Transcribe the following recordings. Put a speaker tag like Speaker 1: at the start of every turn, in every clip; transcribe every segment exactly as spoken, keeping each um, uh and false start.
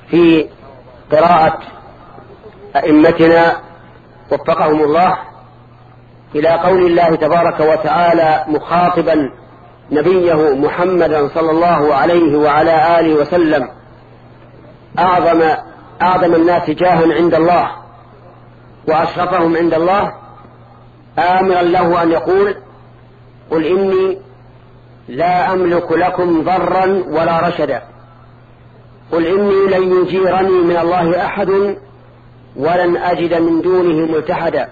Speaker 1: في قراءة أئمتنا وفقهم الله إلى قول الله تبارك وتعالى مخاطبا نبيه محمدا صلى الله عليه وعلى آله وسلم أعظم, أعظم الناس جاها عند الله وأشرفهم عند الله، آمرا له أن يقول: قل إني لا أملك لكم ضرا ولا رشدا، قل إني لن يجيرني من الله أحد ولن أجد من دونه ملتحدا.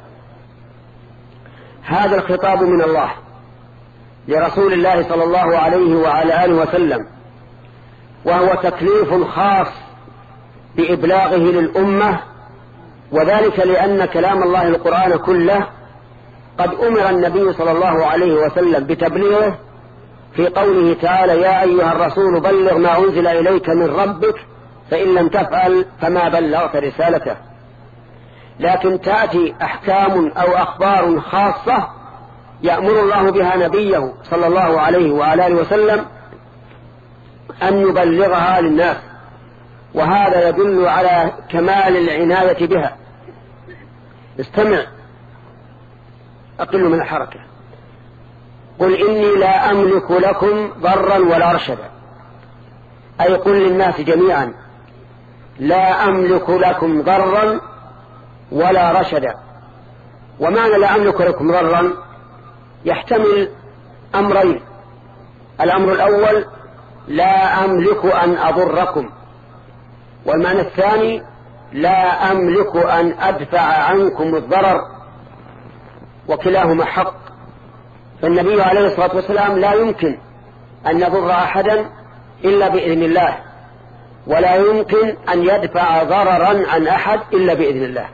Speaker 1: هذا الخطاب من الله لرسول الله صلى الله عليه وعلى آله وسلم، وهو تكليف خاص بإبلاغه للأمة، وذلك لأن كلام الله القرآن كله قد أمر النبي صلى الله عليه وسلم بتبليغه في قوله تعالى: يا أيها الرسول بلغ ما أنزل إليك من ربك فإن لم تفعل فما بلغت رسالته. لكن تأتي أحكام أو أخبار خاصة يأمر الله بها نبيه صلى الله عليه وعلى آله وسلم أن يبلغها للناس، وهذا يدل على كمال العناية بها. استمع، أقل من الحركة. قل إني لا أملك لكم ضرا ولا رشدا، أي قل للناس جميعا: لا أملك لكم ضرا ولا رشدا. ومعنى لا أملك لكم ضرا يحتمل أمرين: الأمر الأول لا أملك أن أضركم، والمعنى الثاني لا أملك أن أدفع عنكم الضرر، وكلاهما حق. فالنبي عليه الصلاة والسلام لا يمكن أن يضر أحدا إلا بإذن الله، ولا يمكن أن يدفع ضررا عن أحد إلا بإذن الله،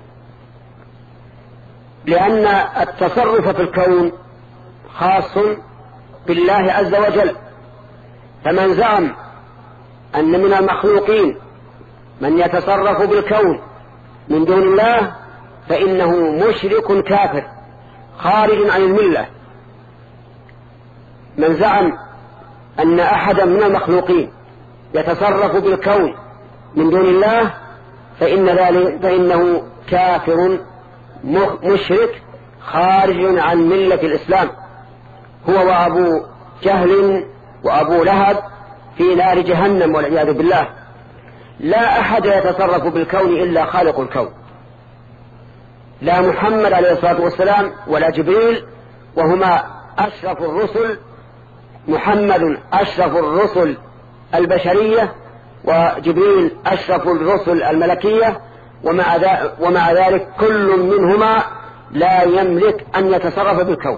Speaker 1: لأن التصرف في الكون خاص بالله عز وجل. فمن زعم أن من المخلوقين من يتصرف بالكون من دون الله فإنه مشرك كافر خارج عن الملة. من زعم أن أحدا من المخلوقين يتصرف بالكون من دون الله فإن ذلك فإنه كافر مشرك خارج عن ملة الإسلام، هو وأبو جهل وأبو لهب في نار جهنم والعياذ بالله. لا أحد يتصرف بالكون إلا خالق الكون، لا محمد عليه الصلاة والسلام ولا جبريل، وهما أشرف الرسل. محمد أشرف الرسل البشرية، وجبريل أشرف الرسل الملكية، ومع, ومع ذلك كل منهما لا يملك أن يتصرف بالكون.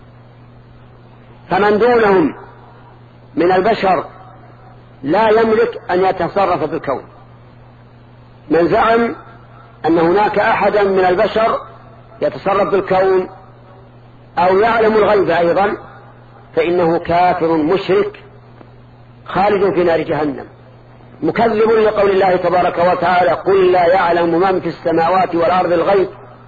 Speaker 1: فمن دونهم من البشر لا يملك أن يتصرف بالكون. من زعم أن هناك أحدا من البشر يتصرف بالكون أو يعلم الغيب أيضا فإنه كافر مشرك خالد في نار جهنم، مكذب لقول الله تبارك وتعالى: قل لا يعلم من في السماوات والأرض الغيب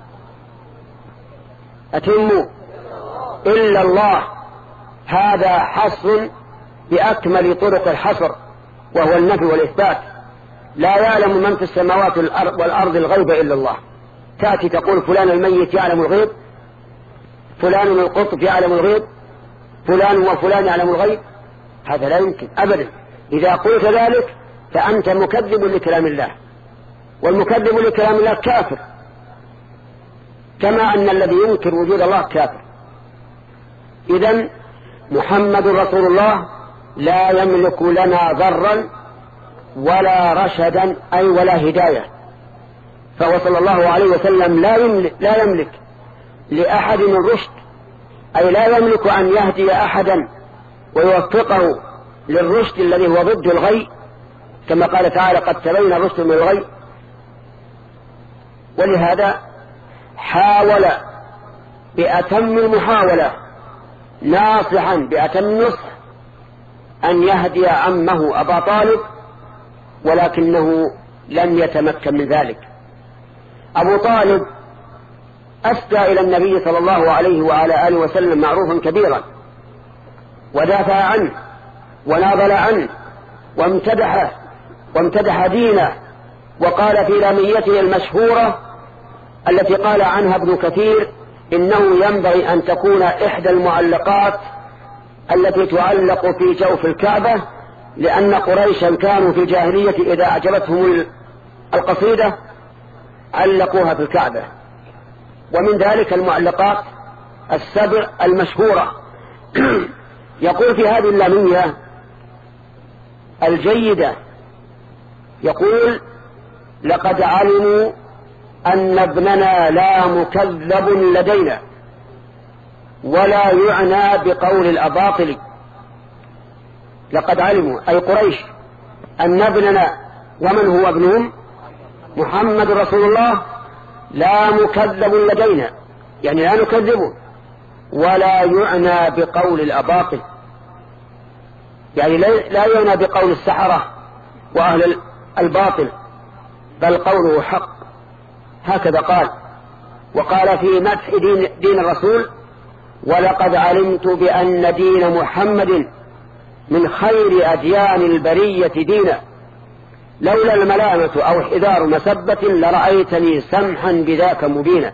Speaker 1: أتم إلا الله. هذا حصر بأكمل طرق الحصر، وهو النفي والإثبات. لا يعلم من في السماوات والأرض الغيب إلا الله. تأتي تقول فلان الميت يعلم الغيب، فلان القطب يعلم الغيب، فلان وفلان يعلم الغيب، هذا لا يمكن أبدا. إذا قلت ذلك فأنت مكذب لكلام الله، والمكذب لكلام الله كافر، كما أن الذي ينكر وجود الله كافر. إذن محمد رسول الله لا يملك لنا ضرا ولا رشدا، أي ولا هداية. فهو صلى الله عليه وسلم لا يملك, لا يملك لأحد الرشد، أي لا يملك أن يهدي أحدا ويوفقه للرشد الذي هو ضد الغي، كما قال تعالى: قد تبين الرشد من الغي. ولهذا حاول بأتم المحاولة ناصحا بأتم النصح أن يهدي عمه أبا طالب، ولكنه لم يتمكن من ذلك. أبو طالب أسدى إلى النبي صلى الله عليه وعلى آله وسلم معروفا كبيرا، ودافع عنه وناضل عنه وامتدحه وامتدح دينه وقال في لاميته المشهورة التي قال عنها ابن كثير إنه ينبغي أن تكون إحدى المعلقات التي تعلق في جوف الكعبة، لأن قريشا كانوا في الجاهلية إذا أعجبتهم القصيدة علقوها في الكعبة. ومن ذلك المعلقات السبع المشهورة. يقول في هذه اللامية الجيدة، يقول: لقد علموا أن ابننا لا مكذب لدينا ولا يعنى بقول الأباطل. لقد علموا أي قريش أن ابننا، ومن هو ابنهم؟ محمد رسول الله، لا مكذب لدينا، يعني لا نكذبه، ولا يعنى بقول الأباطل، يعني لا يعنى بقول السحرة وأهل الباطل، بل قوله حق. هكذا قال. وقال في مدح دين, دين الرسول: ولقد علمت بأن دين محمد من خير أديان البرية دينا، لولا الملامة أو حذار مسبة لرأيتني سمحا بذاك مبينا.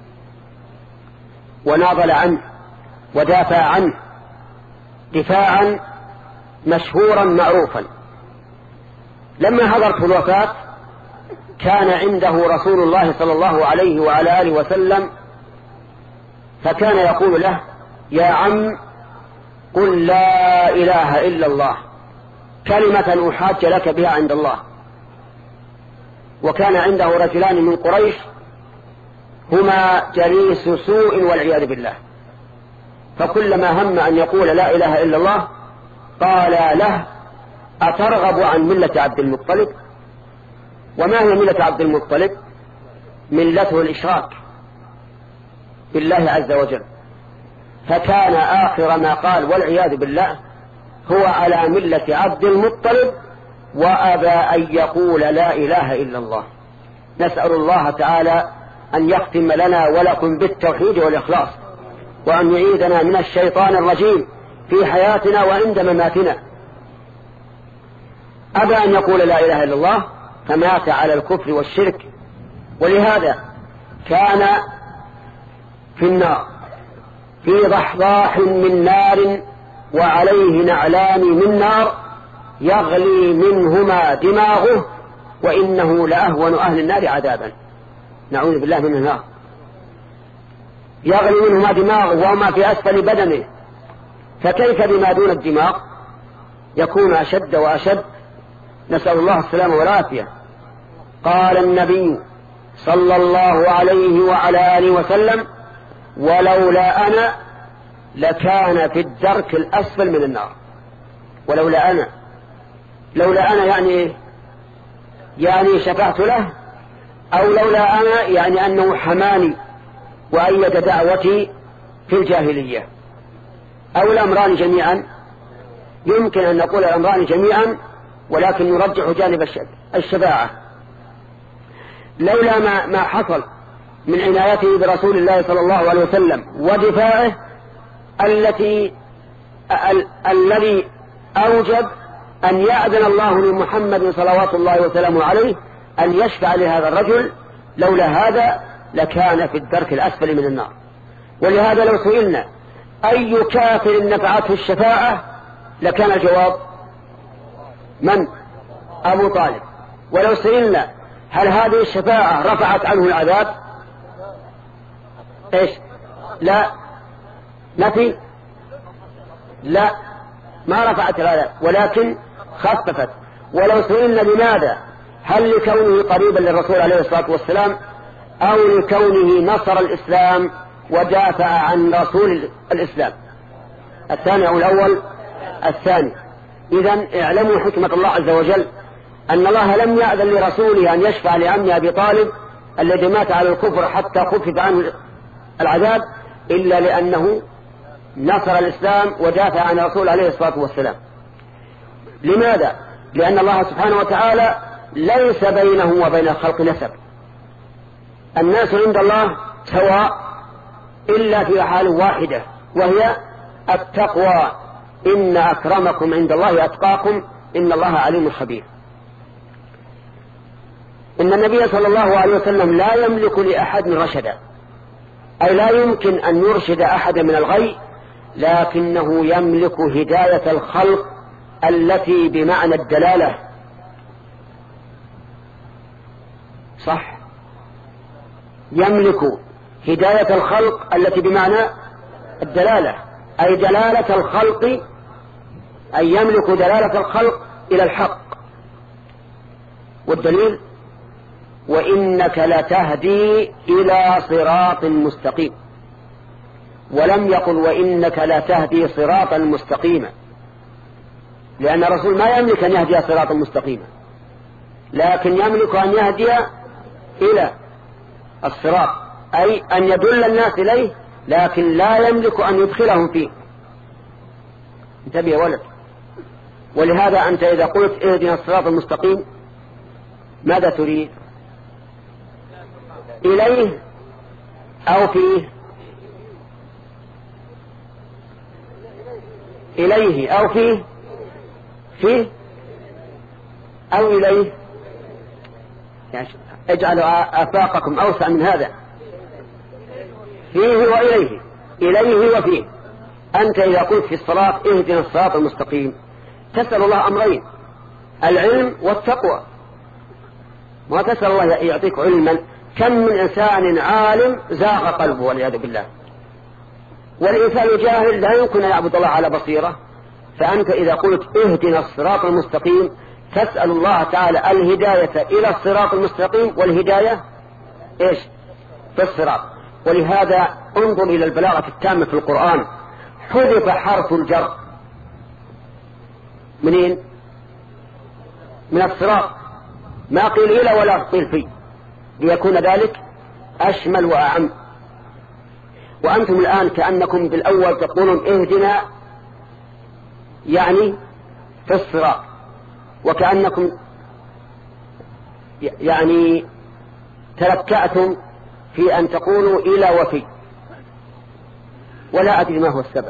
Speaker 1: وناضل عنه ودافع عنه دفاعا مشهورا معروفا. لما حضرته الوفاة كان عنده رسول الله صلى الله عليه وعلى آله وسلم، فكان يقول له: يا عم قل لا إله إلا الله، كلمة أحاج لك بها عند الله. وكان عنده رجلان من قريش هما جليس سوء والعياذ بالله، فكلما هم أن يقول لا إله إلا الله قال له: أترغب عن ملة عبد المطلب؟ وما هي ملة عبد المطلب؟ ملته الإشراك بالله عز وجل. فكان آخر ما قال والعياذ بالله هو على ملة عبد المطلب، وأبى أن يقول لا إله إلا الله. نسأل الله تعالى أن يختم لنا ولكم بالتوحيد والإخلاص، وأن يعيدنا من الشيطان الرجيم في حياتنا وعند مماتنا. أبى أن يقول لا إله إلا الله فمات على الكفر والشرك، ولهذا كان في النار في ضحضاح من نار وعليه نعلان من نار يغلي منهما دماغه، وإنه لأهون أهل النار عذابا. نعوذ بالله من النار. يغلي منهما دماغه وهما في أسفل بدنه، فكيف بما دون الدماغ؟ يكون أشد وأشد، نسأل الله السلامة والعافية. قال النبي صلى الله عليه وعلى آله وسلم: ولولا أنا لكان في الدرك الأسفل من النار. ولولا أنا، لولا أنا يعني يعني شفعت له، أو لولا أنا يعني أنه حماني وأيد دعوتي في الجاهلية، أو الأمران جميعا. يمكن أن نقول الأمران جميعا، ولكن نرجح جانب الشفاعة. لولا ما, ما حصل من عنايته برسول الله صلى الله عليه وسلم ودفاعه التي ال الذي أوجب أن يأذن الله لمحمد صلوات الله وسلامه عليه أن يشفع لهذا الرجل، لولا هذا لكان في الدرك الأسفل من النار. ولهذا لو سئلنا أي كافر نفعته الشفاعة لكان الجواب من؟ أبو طالب. ولو سئلنا هل هذه الشفاعة رفعت عنه العذاب؟ إيش؟ لا. نفي؟ لا، ما رفعت العذاب ولكن خففت. ولو سئلنا لماذا؟ هل لكونه قريبا للرسول عليه الصلاة والسلام، أو لكونه نصر الإسلام ودافع عن رسول الإسلام؟ الثاني أو الأول؟ الثاني. إذن اعلموا حكمة الله عز وجل أن الله لم يأذن لرسوله أن يشفع لعم أبي طالب الذي مات على الكفر حتى خفف عنه العذاب إلا لأنه نصر الإسلام ودافع عن رسول عليه الصلاة والسلام. لماذا؟ لأن الله سبحانه وتعالى ليس بينه وبين الخلق نسب. الناس عند الله سواء إلا في حال واحدة، وهي التقوى. إن أكرمكم عند الله أتقاكم إن الله عليم خبير. إن النبي صلى الله عليه وسلم لا يملك لأحد رشدا، أي لا يمكن أن يرشد أحد من الغي، لكنه يملك هداية الخلق التي بمعنى الدلالة. صح، يملك هداية الخلق التي بمعنى الدلالة، أي دلالة الخلق، أي يملك دلالة الخلق إلى الحق. والدليل: وإنك لتهدي إلى صراط مستقيم، ولم يقل وإنك لتهدي صراطا مستقيما، لأن الرسول ما يملك أن يهدي صراطا مستقيما، لكن يملك أن يهدي إلى الصراط، أي أن يدل الناس إليه، لكن لا يملك أن يدخلهم فيه. انتبه يا ولد. ولهذا أنت إذا قلت اهدنا الصراط المستقيم ماذا تريد؟ إليه أو فيه؟ إليه أو فيه؟ فيه أو إليه؟ يعني اجعلوا آفاقكم أوسع من هذا. فيه وإليه، إليه وفيه. أنت إذا قلت في الصلاة اهدنا الصراط المستقيم تسأل الله أمرين: العلم والتقوى. ما تسأل الله يعطيك علما، كم من إنسان عالم زاغ قلبه والعياذ بالله، والإنسان جاهل لا يمكن أن يعبد الله على بصيرة. فأنت إذا قلت اهدنا الصراط المستقيم تسأل الله تعالى الهداية إلى الصراط المستقيم، والهداية إيش؟ في الصراط. ولهذا انظر إلى البلاغة التامة في القرآن، حذف حرف الجر منين؟ من الصراط، ما قيل إلى ولا قيل في، ليكون ذلك أشمل وأعم. وأنتم الآن كأنكم بالأول تقولون اهدنا يعني في الصراط، وكأنكم يعني تلكأتم في أن تقولوا إلى وفي، ولا أدري ما هو السبب.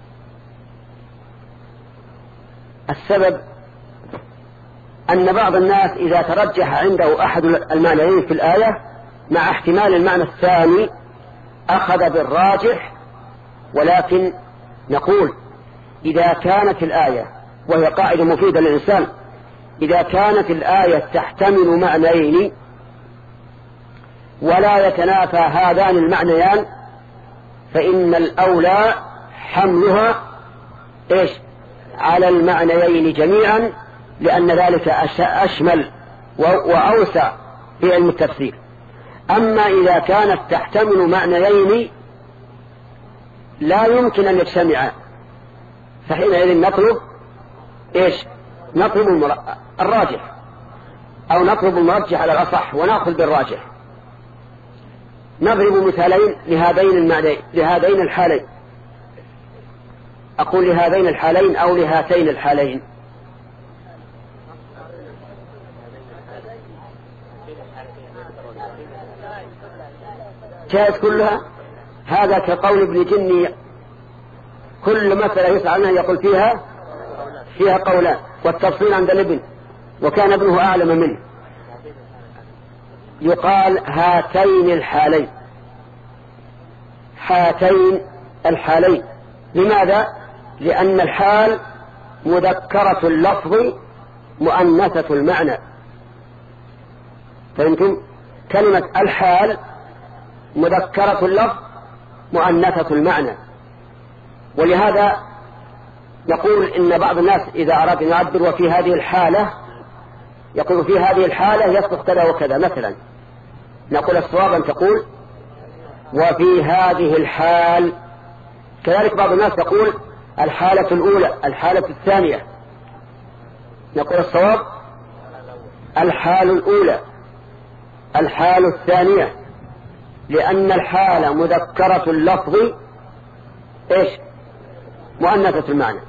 Speaker 1: السبب أن بعض الناس إذا ترجح عنده أحد المعنيين في الآية مع احتمال المعنى الثاني أخذ بالراجح. ولكن نقول إذا كانت الآية، وهي قاعدة مفيدة للإنسان، إذا كانت الآية تحتمل معنيين ولا يتنافى هذان المعنيان فإن الأولى حملها إيش؟ على المعنيين جميعا، لأن ذلك أشمل وأوسع في علم التفسير. أما إذا كانت تحتمل معنيين لا يمكن أن يجتمعا فحينئذ نطلب إيش؟ نطلب الراجح، أو نطلب المرجح على الأصح ونأخذ بالراجح. نضرب مثالين لهذين المعنيين، لهذين الحالين. أقول لهذين الحالين أو لهاتين الحالين. جائز كلها. هذا كقول ابن جني: كل مسألة يسأل عنها يقول فيها فيها قولان، والتفصيل عند الابن، وكان ابنه أعلم منه. يقال هاتين الحالين، هاتين الحالين. لماذا؟ لأن الحال مذكرة اللفظ مؤنثة المعنى. فهمتم؟ كلمة الحال مذكرة اللفظ مؤنثة المعنى. ولهذا يقول إن بعض الناس إذا أراد أن يعبر وفي هذه الحالة يقول في هذه الحالة يصدق كذا وكذا مثلا، نقول الصواب أن تقول وفي هذه الحال. كذلك بعض الناس يقول الحالة الأولى، الحالة الثانية، نقول الصواب الحال الأولى، الحال الثانية، لأن الحالة مذكرة اللفظ إيش؟ مؤنثة المعنى.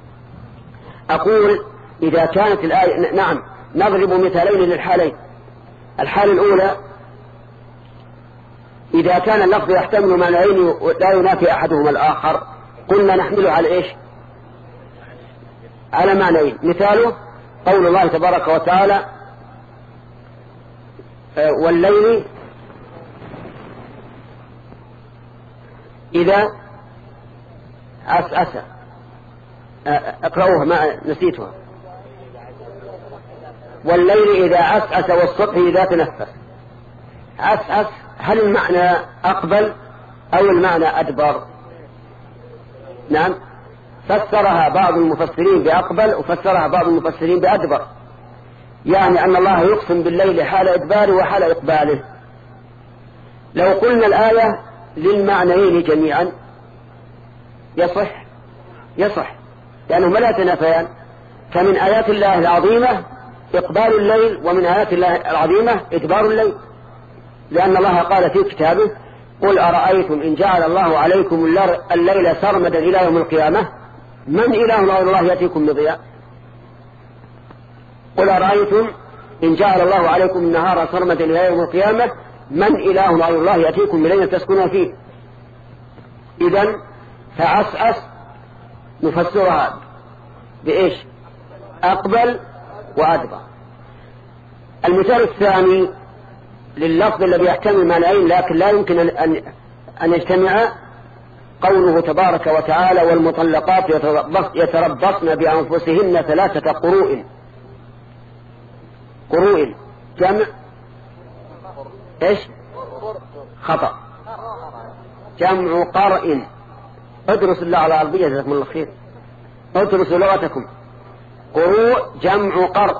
Speaker 1: أقول إذا كانت الآية، نعم نضرب مثالين للحالين. الحالة الأولى إذا كان اللفظ يحتمل معنيين لا ينافي أحدهما الآخر قلنا نحمله على إيش؟ على معنيين. مثاله قول الله تبارك وتعالى والليل إذا عسعس. اقرأوها ما نسيتها. والليل إذا عسعس والصبح إذا تنفس. عسعس هل المعنى أقبل أو المعنى أدبر؟ نعم، فسرها بعض المفسرين بأقبل وفسرها بعض المفسرين بأدبر، يعني أن الله يقسم بالليل حال إدباره وحال إقباله. لو قلنا الآية للمعنيين جميعا يصح يصح لأنهما لا يتنافيان. فمن آيات الله العظيمة إقبال الليل، ومن آيات الله العظيمة إدبار الليل، لأن الله قال في كتابه: قل أرأيتم إن جعل الله عليكم الليل سرمدا إلى يوم القيامة من إله غير الله يأتيكم بضياء. قل أرأيتم إن جعل الله عليكم النهار سرمدا إلى يوم القيامة من إله غير الله يأتيكم بليل تسكنون فيه. إذن فعسعس نفسرها بإيش؟ أقبل وأدبر. المثال الثاني لللفظ الذي يحتمل معنيين لكن لا يمكن أن أن يجتمع قوله تبارك وتعالى: والمطلقات يتربصن بأنفسهن ثلاثة قروء. قروء جمع إيش؟ خطأ، جمع قرء. ادرس الله على العربية جزاكم الله خير، ادرسوا لغتكم. قروء جمع قرء،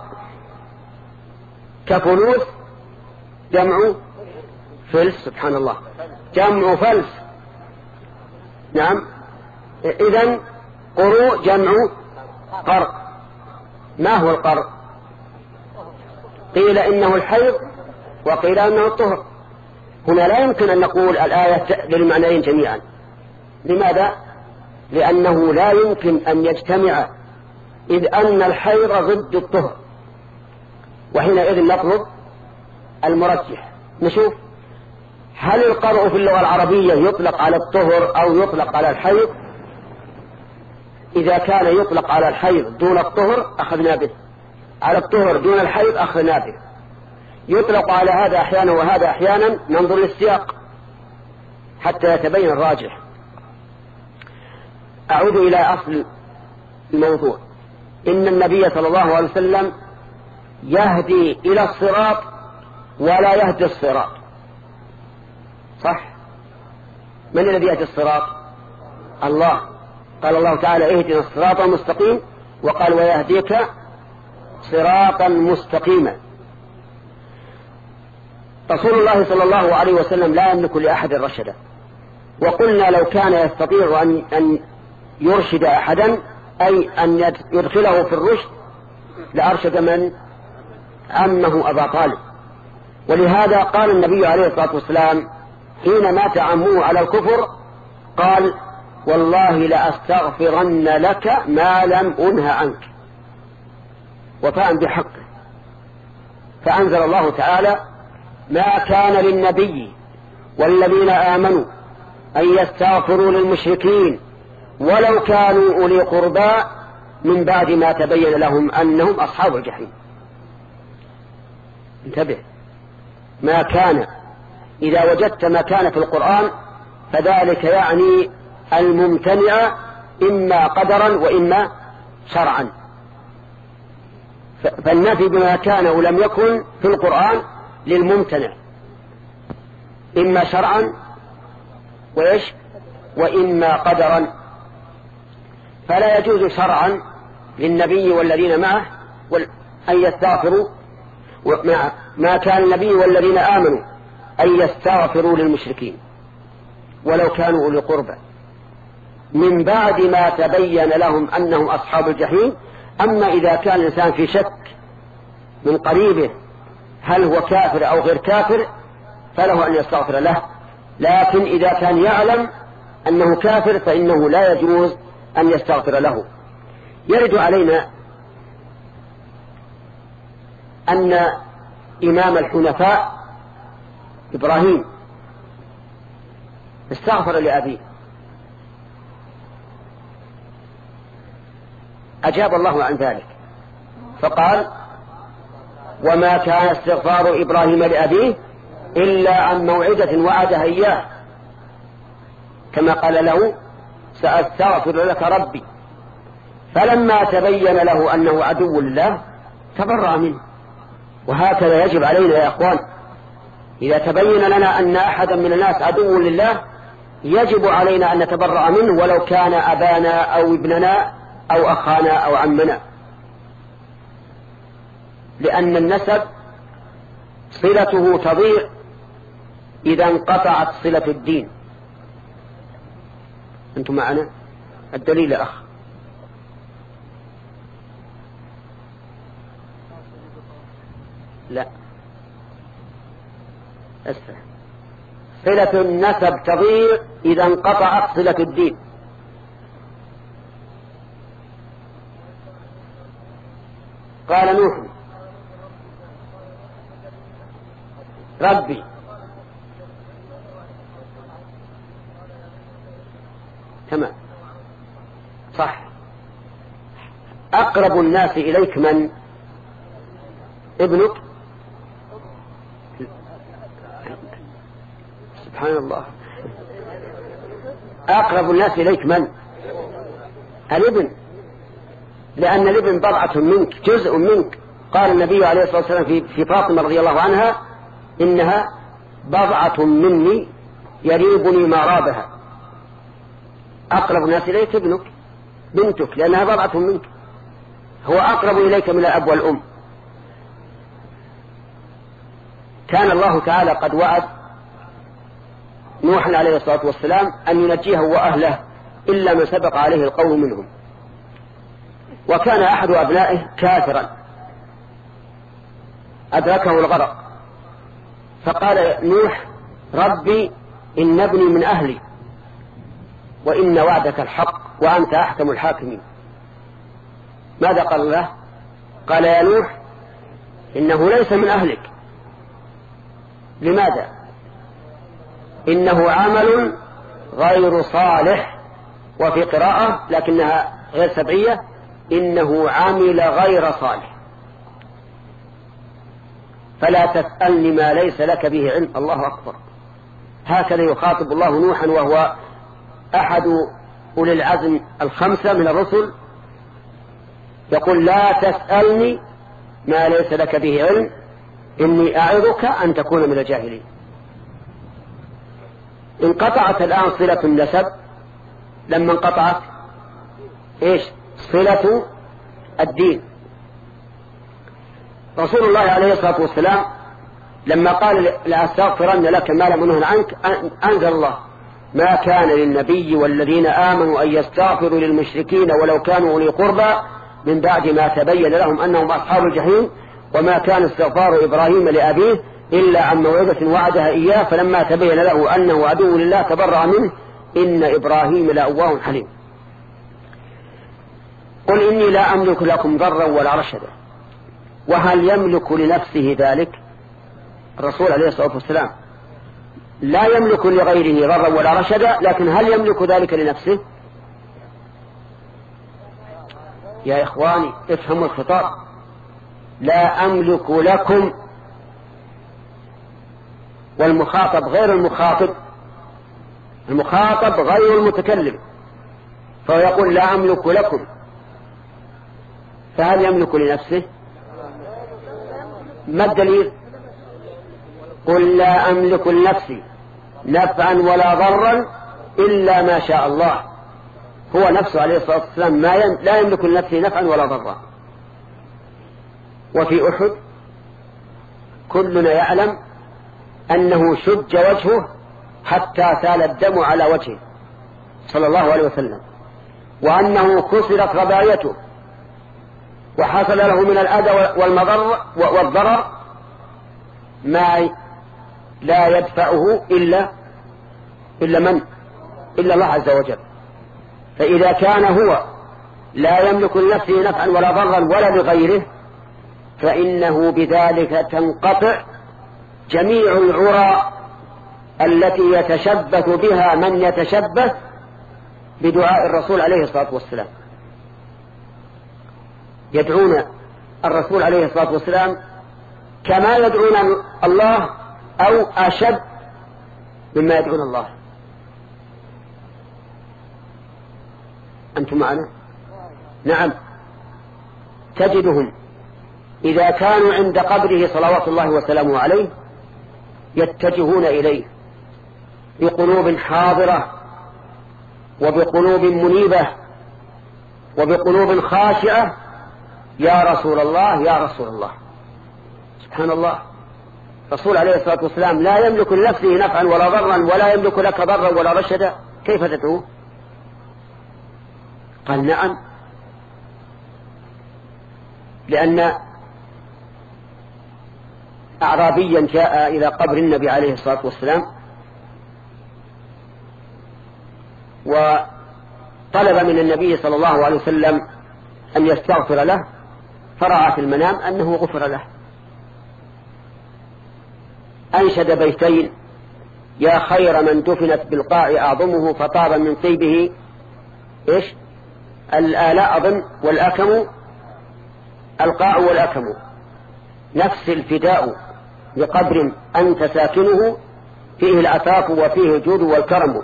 Speaker 1: كفلوس جمع فلس، سبحان الله، جمع فلس. نعم، إذن قروء جمع قرء. ما هو القرء؟ قيل إنه الحيض وقيل إنه الطهر. هنا لا يمكن أن نقول الآية للمعنيين جميعا. لماذا؟ لأنه لا يمكن أن يجتمع، إذ أن الحيض ضد الطهر، وحينئذ نطلب المرجح. نشوف هل القرء في اللغة العربية يطلق على الطهر أو يطلق على الحيض. إذا كان يطلق على الحيض دون الطهر أخذنا به، على الطهر دون الحيض أخذنا به. يطلق على هذا أحيانا وهذا أحيانا، ننظر للسياق حتى يتبين الراجح. أعود إلى أصل الموضوع. إن النبي صلى الله عليه وسلم يهدي إلى الصراط ولا يهدي الصراط، صح؟ من الذي يهدي الصراط؟ الله. قال الله تعالى: اهدنا الصراط المستقيم، وقال: ويهديك صراطا مستقيما. رسول الله صلى الله عليه وسلم لا يملك لأحد رشدا، وقلنا لو كان يستطيع أن, أن يرشد أحدا، أي أن يدخله في الرشد، لأرشد من؟ عمه أبا طالب. ولهذا قال النبي عليه الصلاة والسلام حين مات عمه على الكفر، قال: والله لأستغفرن لك ما لم أنه عنك، وفاء بحقه. فأنزل الله تعالى: ما كان للنبي والذين آمنوا أن يستغفروا للمشركين ولو كانوا أولي قربى من بعد ما تبين لهم أنهم أصحاب الجحيم. انتبه، ما كان. إذا وجدت ما كان في القرآن فذلك يعني الممتنع إما قدرا وإما شرعا. فالنفي بما كان ولم يكن في القرآن للممتنع إما شرعا وإيش وإما قدرا. فلا يجوز شرعا للنبي والذين معه أن يستغفروا، ما كان النبي والذين آمنوا أن يستغفروا للمشركين ولو كانوا أولي قربى من بعد ما تبين لهم أنهم أصحاب الجحيم. أما إذا كان الإنسان في شك من قريبه هل هو كافر أو غير كافر فله أن يستغفر له، لكن إذا كان يعلم أنه كافر فإنه لا يجوز أن يستغفر له. يرد علينا أن إمام الحنفاء إبراهيم استغفر لأبيه، أجاب الله عن ذلك فقال: وما كان استغفار إبراهيم لأبيه إلا عن موعدة وعدها إياه، كما قال له سأستغفر لك ربي، فلما تبين له أنه عدو لله تبرأ منه. وهكذا يجب علينا يا أخوان، إذا تبين لنا أن أحدا من الناس عدو لله يجب علينا أن نتبرأ منه، ولو كان أبانا أو ابننا أو أخانا أو عمنا، لأن النسب صلته تضيع إذا انقطعت صلة الدين. أنتم معنا؟ الدليل يا أخ. لا أسفل. صلة النسب تضيع إذا انقطعت صلة الدين. قال نوح ربي، تمام صح. أقرب الناس إليك من؟ ابنك. سبحان الله. أقرب الناس إليك من؟ الابن، لأن الابن بضعة منك، جزء منك. قال النبي عليه الصلاة والسلام في في فاطمة رضي الله عنها إنها بضعة مني يريبني ما رابها. أقرب الناس إليك ابنك، بنتك، لأنها بضعة منك، هو أقرب إليك من الأب والأم. كان الله تعالى قد وعد نوح عليه الصلاة والسلام أن ينجيه وأهله إلا من سبق عليه القول منهم، وكان أحد أبنائه كافرا أدركه الغرق، فقال نوح ربي إن ابني من أهلي وإن وعدك الحق وأنت أحكم الحاكمين. ماذا قال له؟ قال يا نوح إنه ليس من أهلك. لماذا؟ إنه عمل غير صالح، وفي قراءة لكنها غير سبعية إنه عمل غير صالح، فلا تسألني ما ليس لك به علم. الله أكبر. هكذا يخاطب الله نوحا وهو أحد أولي العزم الخمسة من الرسل، يقول لا تسألني ما ليس لك به علم إني أعظك أن تكون من الجاهلين. انقطعت الآن صلة النسب. لما انقطعت إيش؟ صلة الدين. رسول الله عليه الصلاة والسلام لما قال لأستغفرن لك ما لم أنه عنك أنزل الله ما كان للنبي والذين آمنوا أن يستغفروا للمشركين ولو كانوا أولي قربى من بعد ما تبين لهم أنهم أصحاب الجحيم وما كان استغفار إبراهيم لأبيه إلا عن موعدة وعدها إياه فلما تبين له أنه عدو لله تبرأ منه إن إبراهيم لأواه حليم. قل إني لا أملك لكم ضرا ولا رشدا. وهل يملك لنفسه ذلك؟ الرسول عليه الصلاة والسلام لا يملك لغيره ضرا ولا رشدا، لكن هل يملك ذلك لنفسه؟ يا إخواني افهموا الخطاب. لا أملك لكم، والمخاطب غير المخاطب، المخاطب غير المتكلم، فهو يقول لا أملك لكم، فهل يملك لنفسه؟ ما الدليل؟ قل لا أملك لنفسي نفعا ولا ضرا إلا ما شاء الله. هو نفسه عليه الصلاة والسلام ما ين... لا يملك لنفسه نفعا ولا ضرا. وفي أحد كلنا يعلم أنه شج وجهه حتى سال الدم على وجهه صلى الله عليه وسلم، وأنه كسرت رباعيته وحصل له من الأذى والمضر والضرر ما لا يدفعه إلا إلا من؟ إلا الله عز وجل. فإذا كان هو لا يملك لنفسه نفعا ولا ضرا ولا لغيره فإنه بذلك تنقطع جميع العرى التي يتشبث بها من يتشبث بدعاء الرسول عليه الصلاة والسلام. يدعون الرسول عليه الصلاة والسلام كما يدعون الله أو أشد مما يدعون الله. أنتم معنا؟ نعم. تجدهم إذا كانوا عند قبره صلوات الله وسلامه عليه يتجهون إليه بقلوب حاضرة وبقلوب منيبة وبقلوب خاشعة: يا رسول الله يا رسول الله. سبحان الله، الرسول عليه الصلاة والسلام لا يملك لنفسه نفعا ولا ضرا ولا يملك لك ضرا ولا رشدا، كيف تدعوه؟ قال: نعم، لأن أعرابيا جاء إلى قبر النبي عليه الصلاة والسلام وطلب من النبي صلى الله عليه وسلم أن يستغفر له، فرأى في المنام أنه غفر له. أنشد بيتين: يا خير من دفنت بالقاع أعظمه فطاب من طيبه إيش الآلاء أظن والأكم القاع والأكم، نفس الفداء بقبر أنت ساكنه فيه العفاف وفيه الجود والكرم.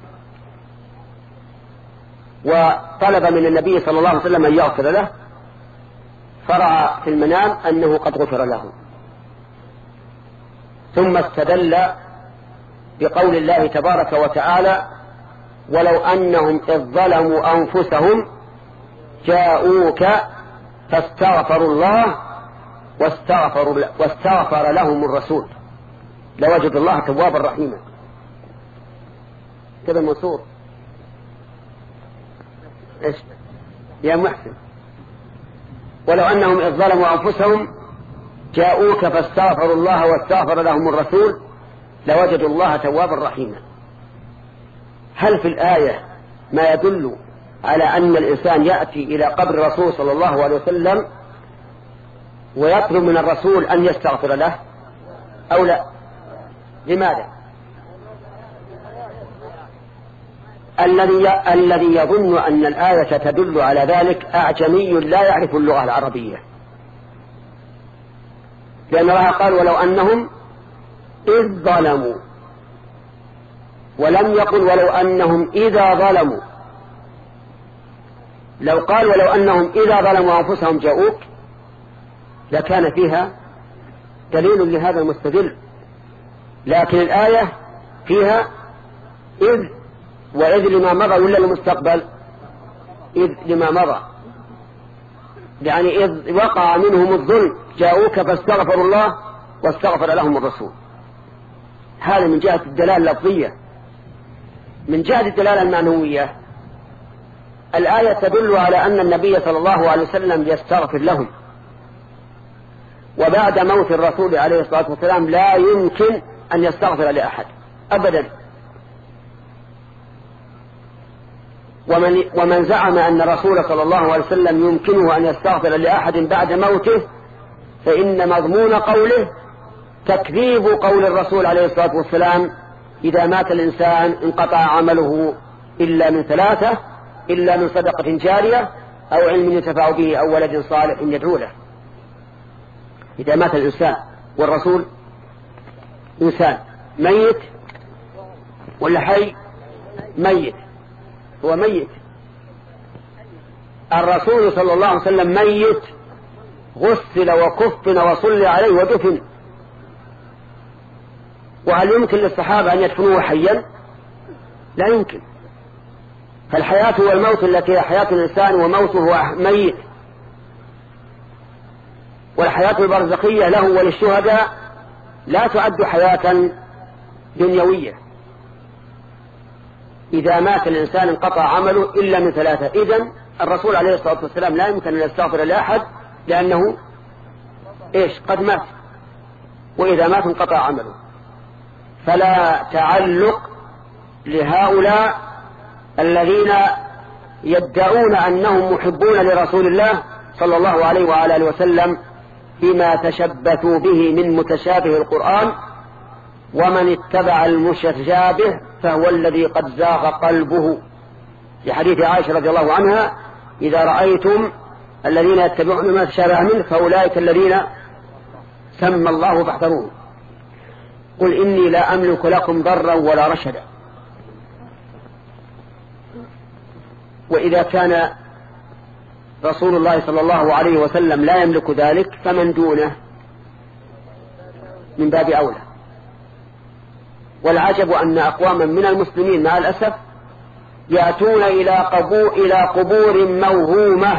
Speaker 1: وطلب من النبي صلى الله عليه وسلم أن يغفر له، فرأى في المنام أنه قد غفر له. ثم استدل بقول الله تبارك وتعالى: ولو أنهم إذ ظلموا أنفسهم جاءوك فاستغفروا الله واستغفر, واستغفر لهم الرسول لوجدوا الله توابا رحيما. كذا منصور إيش يا محسن؟ ولو أنهم إذ ظلموا أنفسهم جاءوك فاستغفروا الله واستغفر لهم الرسول لوجدوا الله توابا رحيما. هل في الآية ما يدل على أن الإنسان يأتي إلى قبر الرسول صلى الله عليه وسلم ويطلب من الرسول أن يستغفر له أو لا؟ لماذا؟ الذي الذي يظن أن الآية تدل على ذلك أعجمي لا يعرف اللغة العربية، لأن الله قال: ولو أنهم إذ ظلموا، ولم يقل ولو أنهم إذا ظلموا. لو قال ولو أنهم إذا ظلموا أنفسهم جاءوك لكان فيها دليل لهذا المستدل، لكن الآية فيها إذ، وإذ لما مضى ولا المستقبل؟ إذ لما مضى، يعني إذ وقع منهم الظلم جاءوك فاستغفروا الله واستغفر لهم الرسول. هذا من جهة الدلالة اللفظية. من جهة الدلالة المعنوية الآية تدل على أن النبي صلى الله عليه وسلم يستغفر لهم، وبعد موت الرسول عليه الصلاة والسلام لا يمكن أن يستغفر لأحد أبدا. ومن, ومن زعم أن الرسول صلى الله عليه وسلم يمكنه أن يستغفر لأحد بعد موته فإن مضمون قوله تكذيب قول الرسول عليه الصلاة والسلام: إذا مات الإنسان انقطع عمله إلا من ثلاثة: إلا من صدقة جارية أو علم ينتفع به أو ولد صالح يدعو له. إذا مات الإنسان، والرسول إنسان ميت ولا حي؟ ميت، هو ميت. الرسول صلى الله عليه وسلم ميت، غسل وكفن وصلي عليه ودفن. وهل يمكن للصحابة أن يدفنوه حيا؟ لا يمكن. فالحياة والموت التي هي حياة الإنسان وموته هو ميت، والحياة البرزخية له وللشهداء لا تعد حياة دنيوية. إذا مات الإنسان انقطع عمله إلا من ثلاثة. إذن الرسول عليه الصلاة والسلام لا يمكن أن يستغفر لأحد لأنه إيش قد مات، وإذا مات انقطع عمله. فلا تعلق لهؤلاء الذين يدعون أنهم محبون لرسول الله صلى الله عليه وعلى آله وسلم فيما تشبثوا به من متشابه القرآن. ومن اتبع المتشابه فهو الذي قد زاغ قلبه، في حديث عائشة رضي الله عنها: إذا رأيتم الذين يتبعون ما تشابه منه فأولئك الذين سمى الله فاحذروه. قل إني لا أملك لكم ضرا ولا رشدا. وإذا كان رسول الله صلى الله عليه وسلم لا يملك ذلك فمن دونه من باب أولى. والعجب أن أقواما من المسلمين مع الأسف يأتون إلى قبور, إلى قبور موهومة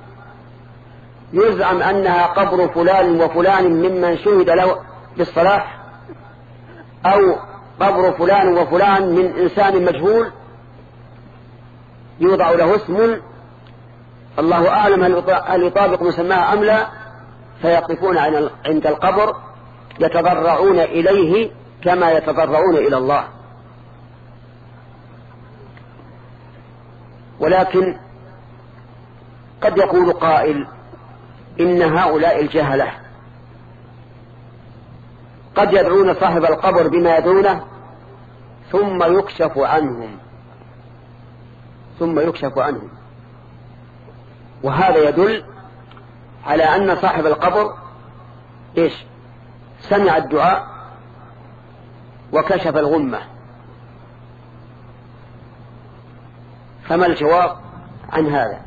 Speaker 1: يزعم أنها قبر فلان وفلان ممن شهد له بالصلاح، أو قبر فلان وفلان من إنسان مجهول يوضع له اسم الله أعلم هل يطابق مسماه أم لا، فيقفون عند القبر يتضرعون إليه كما يتضرعون إلى الله. ولكن قد يقول قائل إن هؤلاء الجهلة قد يدعون صاحب القبر بما يدعونه ثم يكشف عنهم ثم يكشف عنهم وهذا يدل على أن صاحب القبر إيش؟ سمع الدعاء وكشف الغمة. فما الجواب عن هذا؟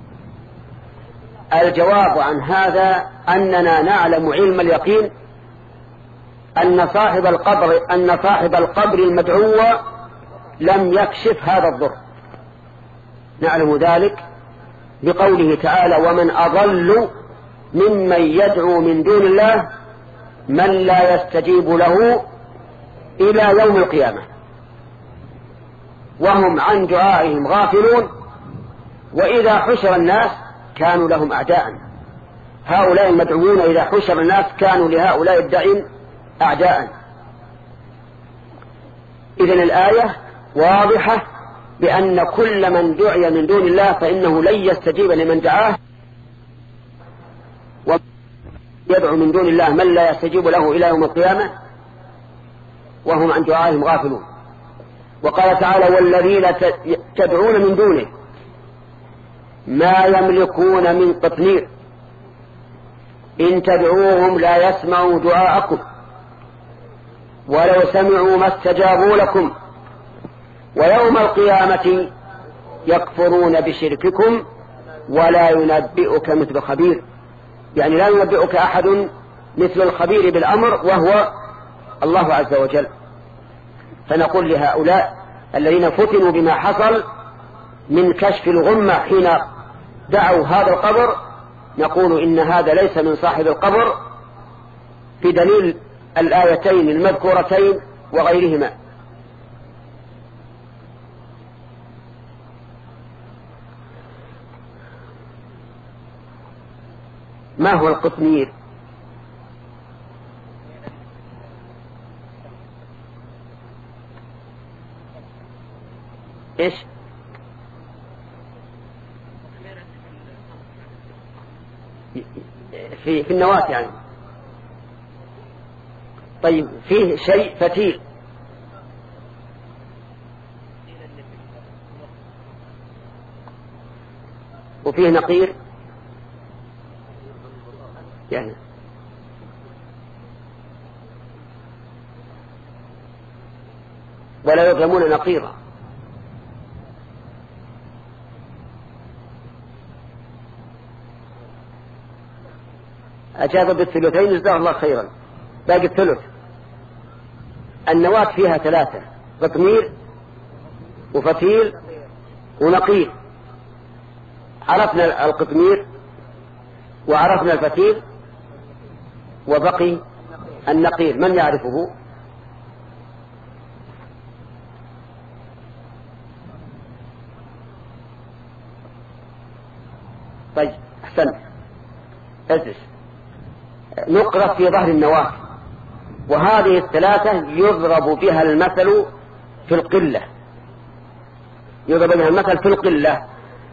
Speaker 1: الجواب عن هذا أننا نعلم علم اليقين أن صاحب القبر أن صاحب القبر المدعو لم يكشف هذا الضر. نعلم ذلك بقوله تعالى: ومن أضل ممن يدعو من دون الله من لا يستجيب له إلى يوم القيامة وهم عن دعائهم غافلون وإذا حشر الناس كانوا لهم أعداء. هؤلاء المدعوون إذا حشر الناس كانوا لهؤلاء الداعين أعداء. إذن الآية واضحة بأن كل من دعي من دون الله فإنه لن يستجيب لمن دعاه، ويدعو من دون الله من لا يستجيب له إلى يوم القيامة وهم عن دعائهم غافلون. وقال تعالى: والذين تدعون من دونه ما يملكون من قطمير إن تدعوهم لا يسمعوا دعاءكم ولو سمعوا ما استجابوا لكم ويوم القيامة يكفرون بشرككم ولا ينبئك مثل خبير. يعني لا ينبئك أحد مثل الخبير بالأمر وهو الله عز وجل. فنقول لهؤلاء الذين فتنوا بما حصل من كشف الغمة حين دعوا هذا القبر نقول إن هذا ليس من صاحب القبر في دليل الآيتين المذكورتين وغيرهما. ما هو القطمير؟ إيش؟ في في النواة يعني. طيب فيه شيء فتيل وفيه نقير يعني. ولا يظلمون نقيرا. أجاب بالثلثين جزاه الله خيرا. باقي الثلث. النواة فيها ثلاثة: قطمير وفتيل ونقير. عرفنا القطمير وعرفنا الفتيل وبقي النقير. من يعرفه؟ طيب أحسن. أجلس. نقرأ في ظهر النواة. وهذه الثلاثة يضرب بها المثل في القلة. يضرب بها المثل في القلة.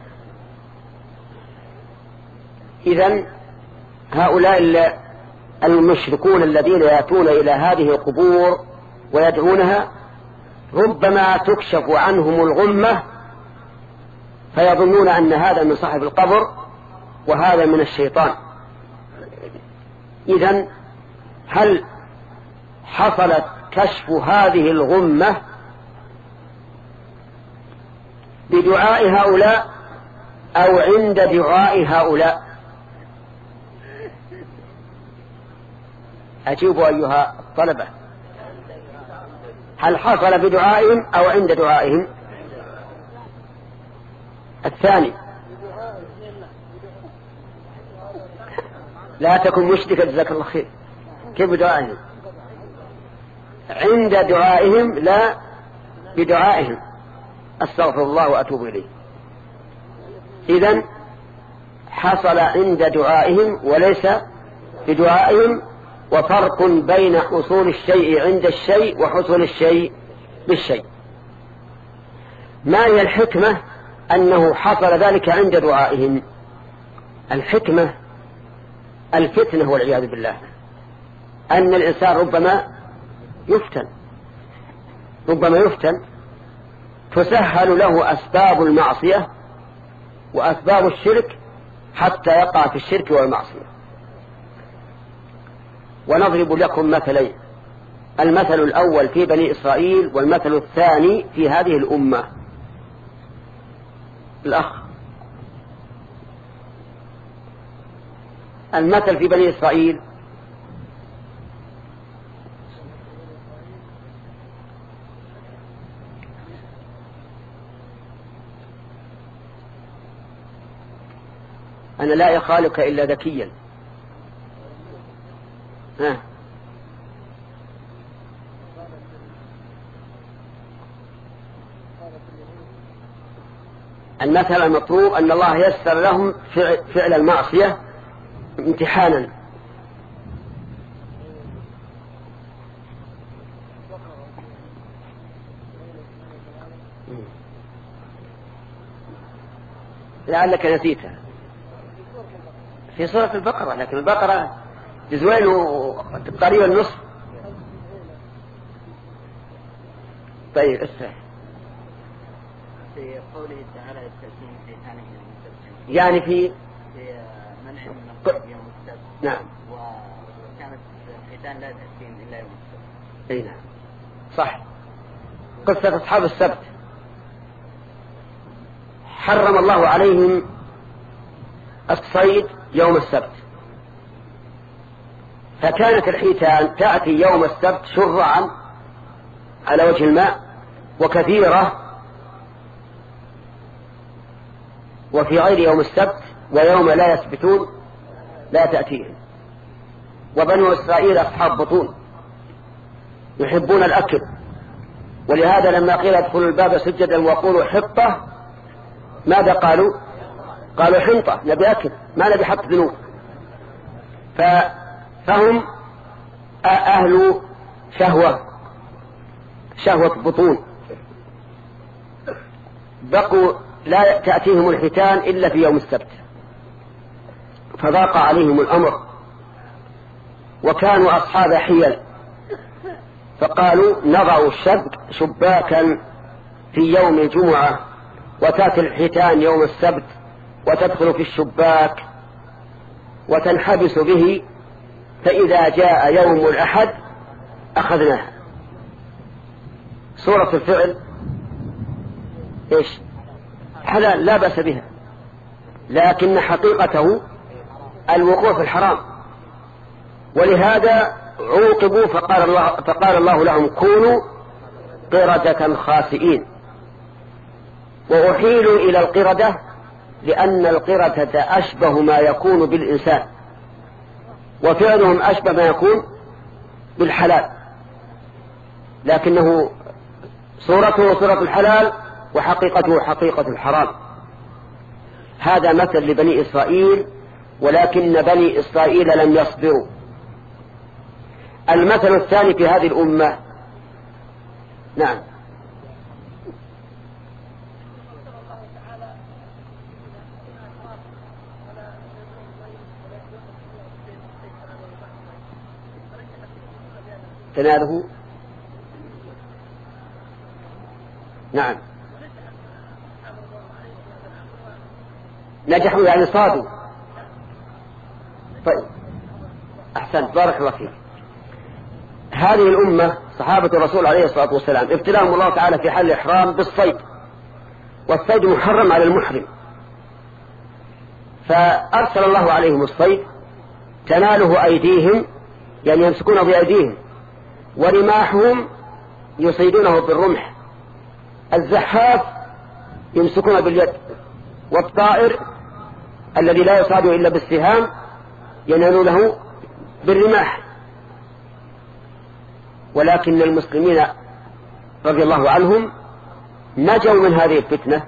Speaker 1: إذن هؤلاء المشركون الذين يأتون إلى هذه القبور ويدعونها ربما تكشف عنهم الغمة فيظنون أن هذا من صاحب القبر وهذا من الشيطان. إذن هل حصلت كشف هذه الغمة بدعاء هؤلاء أو عند دعاء هؤلاء؟ أجيبوا أيها الطلبة، هل حصل بدعائهم أو عند دعائهم؟ الثاني. لا تكن مشركا جزاك الله خير. كيف بدعائهم؟ عند دعائهم لا بدعائهم. استغفر الله واتوب اليه. اذن حصل عند دعائهم وليس بدعائهم، وفرق بين حصول الشيء عند الشيء وحصول الشيء بالشيء. ما هي الحكمة أنه حصل ذلك عند دعائهم؟ الحكمة الفتنة والعياذ بالله، أن الإنسان ربما يفتن ربما يفتن تسهل له أسباب المعصية وأسباب الشرك حتى يقع في الشرك والمعصية. ونضرب لكم مثلين، المثل الأول في بني إسرائيل والمثل الثاني في هذه الأمة. الأخ، المثل في بني إسرائيل أنا لا يخالك إلا ذكيا. ها. المثل المطلوب أن الله يسر لهم فعل المعصية امتحانا. لعلك نسيتها في سورة البقرة، لكن البقرة جزوين وتقريبا النصف. طيب استرح.
Speaker 2: في قوله تعالى يستأذن شيطانه
Speaker 1: يعني في
Speaker 2: في منع من الصيد يوم السبت.
Speaker 1: نعم.
Speaker 2: وكانت الختان لا تأتين إلا يوم السبت.
Speaker 1: أي نعم صح. قصة أصحاب السبت حرم الله عليهم الصيد يوم السبت، فكانت الحيتان تأتي يوم السبت شرعا على وجه الماء وكثيرة، وفي غير يوم السبت ويوم لا يسبتون لا تأتيهم. وبنو إسرائيل أصحاب بطون يحبون الأكل، ولهذا لما قيل ادخلوا الباب سجدا وقولوا حطة ماذا قالوا؟ قالوا حنطة، نبي أكل ما نبي حط ذنوب. فهم أهل شهوة شهوة بطون، بقوا لا تأتيهم الحيتان إلا في يوم السبت، فضاق عليهم الأمر وكانوا أصحاب حيل، فقالوا نضع الشبك شباكا في يوم الجمعة وتأتي الحيتان يوم السبت وتدخل في الشباك وتنحبس به، فإذا جاء يوم الأحد أخذناها. صورة الفعل إيش؟ حلال لا بأس بها، لكن حقيقته الوقوع في الحرام، ولهذا عوقبوا فقال الله, فقال الله لهم كونوا قردة خاسئين. وأحيلوا إلى القردة لأن القردة أشبه ما يكون بالإنسان، وفعلهم أشبه ما يكون بالحلال، لكنه صورته صورة الحلال وحقيقته حقيقة الحرام. هذا مثل لبني إسرائيل، ولكن بني إسرائيل لم يصبروا. المثل الثاني في هذه الأمة. نعم. تناله. نعم نجحوا يعني صادوا. طيب أحسنت بارك الله فيك. هذه الأمة صحابة الرسول عليه الصلاة والسلام ابتلاهم الله تعالى في حال الإحرام بالصيد، والصيد محرم على المحرم، فأرسل الله عليهم الصيد تناله أيديهم، يعني يمسكونه بأيديهم، ورماحهم يصيدونه بالرمح، الزحاف يمسكونه باليد، والطائر الذي لا يصاد إلا بالسهام ينالونه بالرماح. ولكن المسلمين رضي الله عنهم نجوا من هذه الفتنة،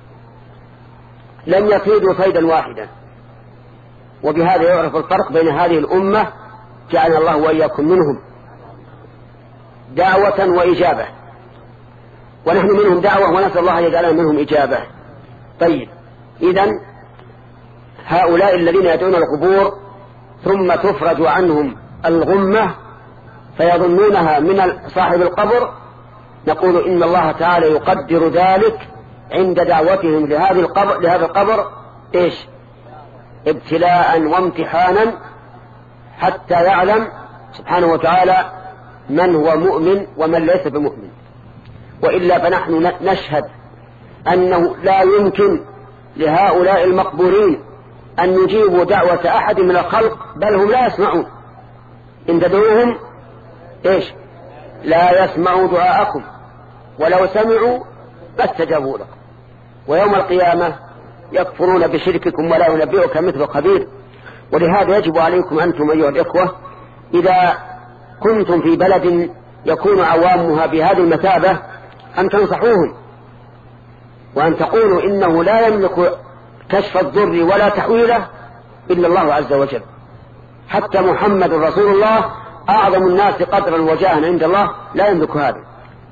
Speaker 1: لم يصيدوا صيدا واحدا. وبهذا يعرف الفرق بين هذه الأمة، جعل الله وإياكم منهم، دعوة وإجابة، ونحن منهم دعوة ونسأل الله أن يجعلنا منهم إجابة. طيب، إذن هؤلاء الذين يدعون القبور ثم تفرج عنهم الغمة فيظنونها من صاحب القبر، نقول إن الله تعالى يقدر ذلك عند دعوتهم لهذا القبر, لهذا القبر إيش؟ ابتلاء وامتحانا، حتى يعلم سبحانه وتعالى من هو مؤمن ومن ليس بمؤمن. وإلا فنحن نشهد أنه لا يمكن لهؤلاء المقبورين أن يجيبوا دعوة أحد من الخلق، بل هم لا يسمعون. إن تدعوهم إيش؟ لا يسمعوا دعاءكم، ولو سمعوا ما استجابوا لكم، ويوم القيامة يكفرون بشرككم ولا ينبئك مثل خبير. ولهذا يجب عليكم أنتم أيها الإخوة إذا كنتم في بلد يكون عوامها بهذه المثابة أن تنصحوهم، وأن تقولوا إنه لا يملك كشف الضر ولا تحويله إلا الله عز وجل. حتى محمد رسول الله أعظم الناس قدرا وجاها عند الله لا يملك هذا.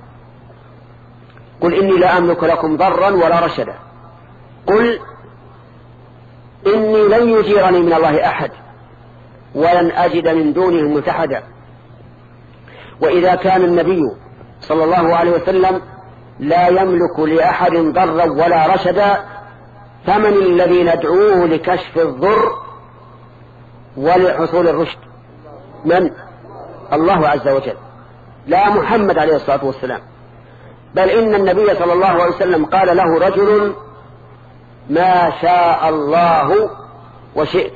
Speaker 1: قل إني لا أملك لكم ضرا ولا رشدا، قل إني لن يجيرني من الله أحد ولن أجد من دونه ملتحدا. وإذا كان النبي صلى الله عليه وسلم لا يملك لأحد ضرا ولا رشدا، فمن الذي ندعوه لكشف الضر ولحصول الرشد؟ من؟ الله عز وجل، لا محمد عليه الصلاة والسلام. بل إن النبي صلى الله عليه وسلم قال له رجل: ما شاء الله وشئت.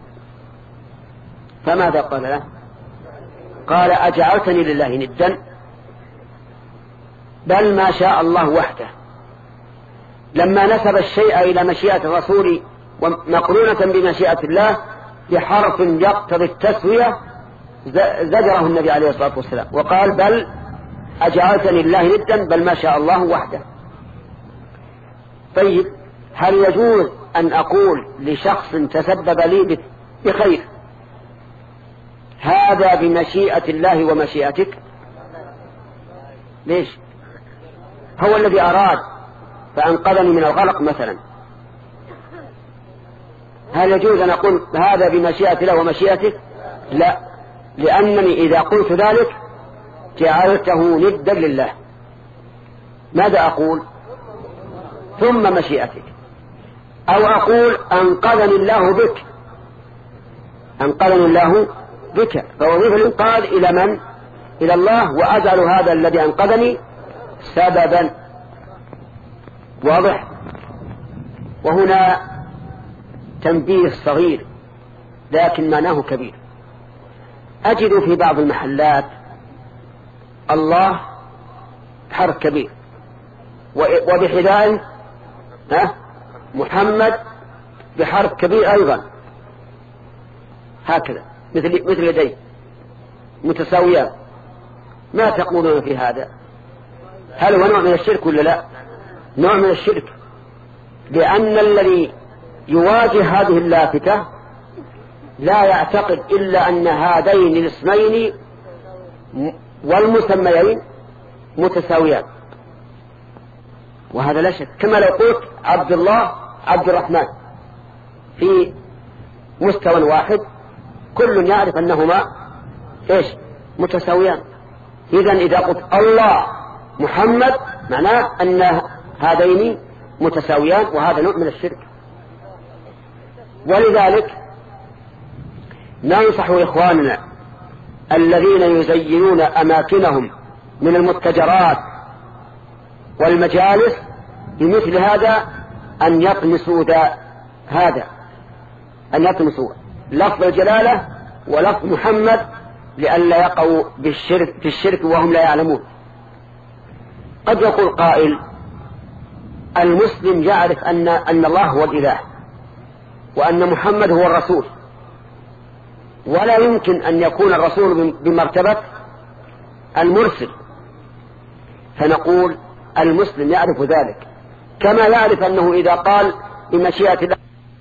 Speaker 1: فماذا قال له؟ قال: أجعلتني لله ندا؟ بل ما شاء الله وحده. لما نسب الشيء إلى مشيئة الرسول ومقرونة بمشيئة الله بحرف يقتضي التسوية زجره النبي عليه الصلاة والسلام وقال: بل أجعلتني لله ندا، بل ما شاء الله وحده. طيب، هل يجوز أن أقول لشخص تسبب لي بخير: هذا بمشيئة الله ومشيئتك؟ ليش؟ هو الذي أراد فأنقذني من الغرق مثلا. هل يجوز أن أقول هذا بمشيئة الله ومشيئتك؟ لا، لأنني إذا قلت ذلك جعلته ندا لله. ماذا أقول؟ ثم مشيئتك. أو أقول أنقذني الله بك، أنقذني الله بك، فوظيف الإنقاذ إلى من؟ إلى الله، وأجعل هذا الذي أنقذني سببا. واضح؟ وهنا تنبيه صغير لكن معناه كبير. أجد في بعض المحلات الله حرف كبير، وبحذاء محمد بحرف كبير أيضا، هكذا مثل مثل يديه متساويات. ما تقولون في هذا؟ هل هو نوع من الشرك ولا لا؟ نوع من الشرك، لأن الذي يواجه هذه اللافتة لا يعتقد إلا أن هذين الاسمين والمسميين متساويان، وهذا لا شك. كما لو قلت عبد الله عبد الرحمن في مستوى واحد، كل يعرف أنهما إيش؟ متساويان. إذن إذا قلت الله محمد معناه أن هذين متساويان، وهذا نوع من الشرك. ولذلك ننصح إخواننا الذين يزينون أماكنهم من المتجرات والمجالس بمثل هذا أن يطمسوا هذا أن يطمسوا لفظ الجلالة ولفظ محمد لئلا يقعوا بالشرك في الشرك وهم لا يعلمون. قد يقول قائل: المسلم يعرف أن أن الله هو الإله وأن محمد هو الرسول، ولا يمكن أن يكون الرسول بمرتبة المرسل. فنقول: المسلم يعرف ذلك كما يعرف أنه إذا قال بمشيئة الله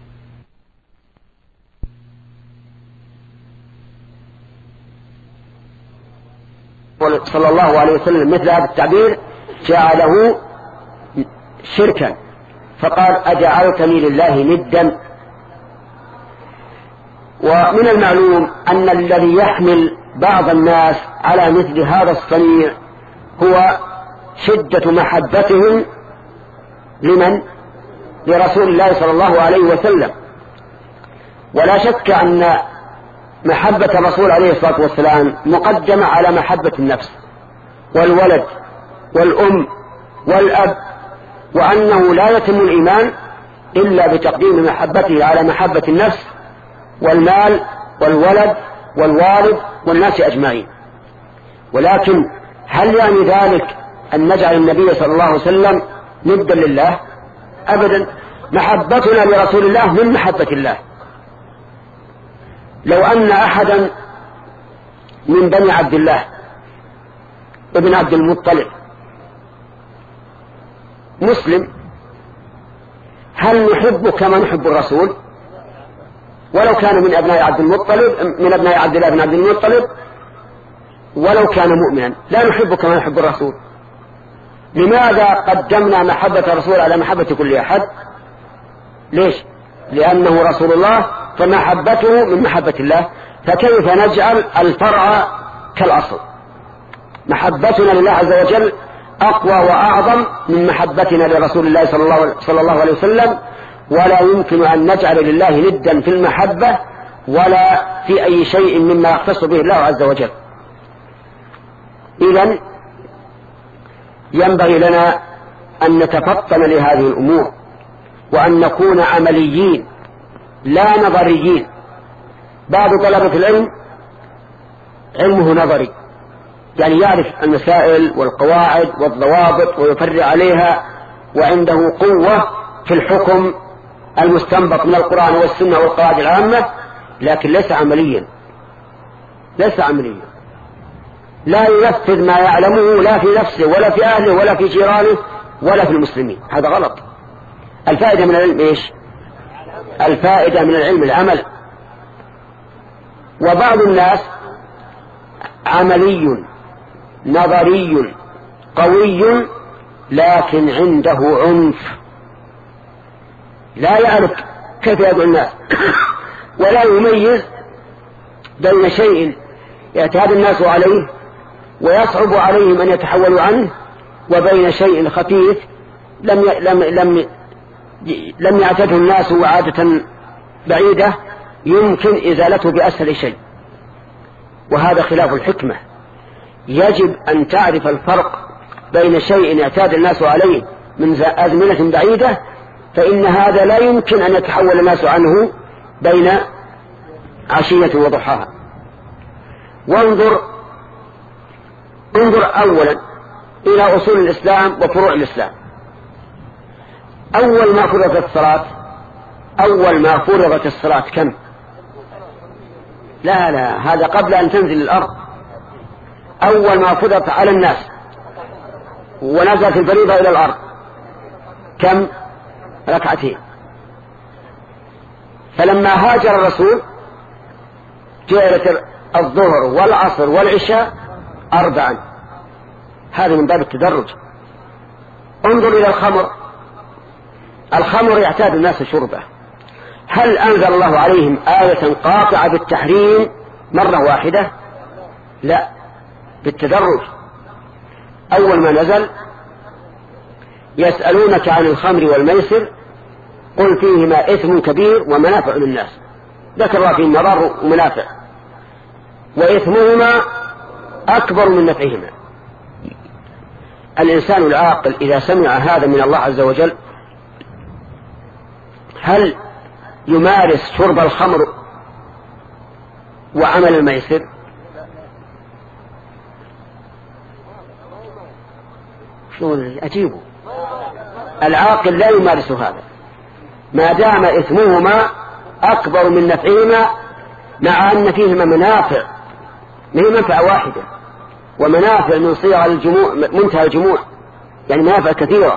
Speaker 1: صلى الله عليه وسلم مثل هذا التعبير جعله شركا، فقال: أجعلتني لله ندا. ومن المعلوم أن الذي يحمل بعض الناس على مثل هذا الصنيع هو شدة محبتهم لمن؟ لرسول الله صلى الله عليه وسلم. ولا شك أن محبة الرسول عليه الصلاة والسلام مقدمة على محبة النفس والولد والأم والأب، وأنه لا يتم الإيمان إلا بتقديم محبته على محبة النفس والمال والولد والوالد والناس أجمعين. ولكن هل يعني ذلك أن نجعل النبي صلى الله عليه وسلم ندا لله؟ أبدا. محبتنا لرسول الله من محبة الله. لو أن أحدا من بني عبد الله ابن عبد المطلب مسلم، هل نحبه كما نحب الرسول؟ ولو كان من أبناء عبد المطلب من أبناء عبد الله بن عبد المطلب ولو كان مؤمنا لا نحبه كما نحب الرسول. لماذا قدمنا محبة الرسول على محبة كل أحد؟ ليش؟ لأنه رسول الله فمحبته من محبة الله، فكيف نجعل الفرع كالأصل؟ محبتنا لله عز وجل أقوى وأعظم من محبتنا لرسول الله صلى الله, صلى الله عليه وسلم، ولا يمكن أن نجعل لله ندا في المحبة ولا في أي شيء مما يختص به الله عز وجل. إذن ينبغي لنا أن نتفطن لهذه الأمور وأن نكون عمليين لا نظريين. بعض طلبة العلم علمه نظري، يعني يعرف المسائل والقواعد والضوابط ويفرع عليها، وعنده قوة في الحكم المستنبط من القرآن والسنة والقواعد العامة، لكن ليس عمليا ليس عمليا لا ينفذ ما يعلمه لا في نفسه ولا في أهله ولا في جيرانه ولا في المسلمين. هذا غلط. الفائدة من العلم إيش؟ الفائدة من العلم العمل. وبعض الناس عملي نظري قوي لكن عنده عنف، لا يعرف كيف يدعو الناس ولا يميز بين شيء يعتاد الناس عليه ويصعب عليهم أن يتحولوا عنه وبين شيء خفيف لم لم لم لم يعتده الناس عادة بعيدة يمكن إزالته بأسهل شيء، وهذا خلاف الحكمة. يجب أن تعرف الفرق بين شيء يعتاد الناس عليه من أزمنة بعيدة، فإن هذا لا يمكن أن يتحول الناس عنه بين عشية وضحاها. وانظر انظر أولا إلى أصول الإسلام وفروع الإسلام. أول ما فرضت الصلاة أول ما فرضت الصلاة كم؟ لا لا هذا قبل أن تنزل الأرض. أول ما فرضت على الناس ونزلت الفريضة إلى الأرض كم؟ ركعتين. فلما هاجر الرسول جعلت الظهر والعصر والعشاء أربعا. هذا من باب التدرج. انظر إلى الخمر. الخمر يعتاد الناس شربه. هل أنزل الله عليهم آية قاطعة بالتحريم مرة واحدة؟ لا، بالتدرج. أول ما نزل يسألونك عن الخمر والميسر قل فيهما إثم كبير ومنافع للناس، ذكر فيه مضار ومنافع. وإثمهما أكبر من نفعهما. الإنسان العاقل إذا سمع هذا من الله عز وجل هل يمارس شرب الخمر وعمل الميسر؟ شو أجيبه؟ العاقل لا يمارس هذا ما دام إثمهما أكبر من نفعهما، مع أن فيهما منافع، ما هي منفعة واحدة، ومنافع من صيغ الجموع منتهى الجموع، يعني منافع كثيرة،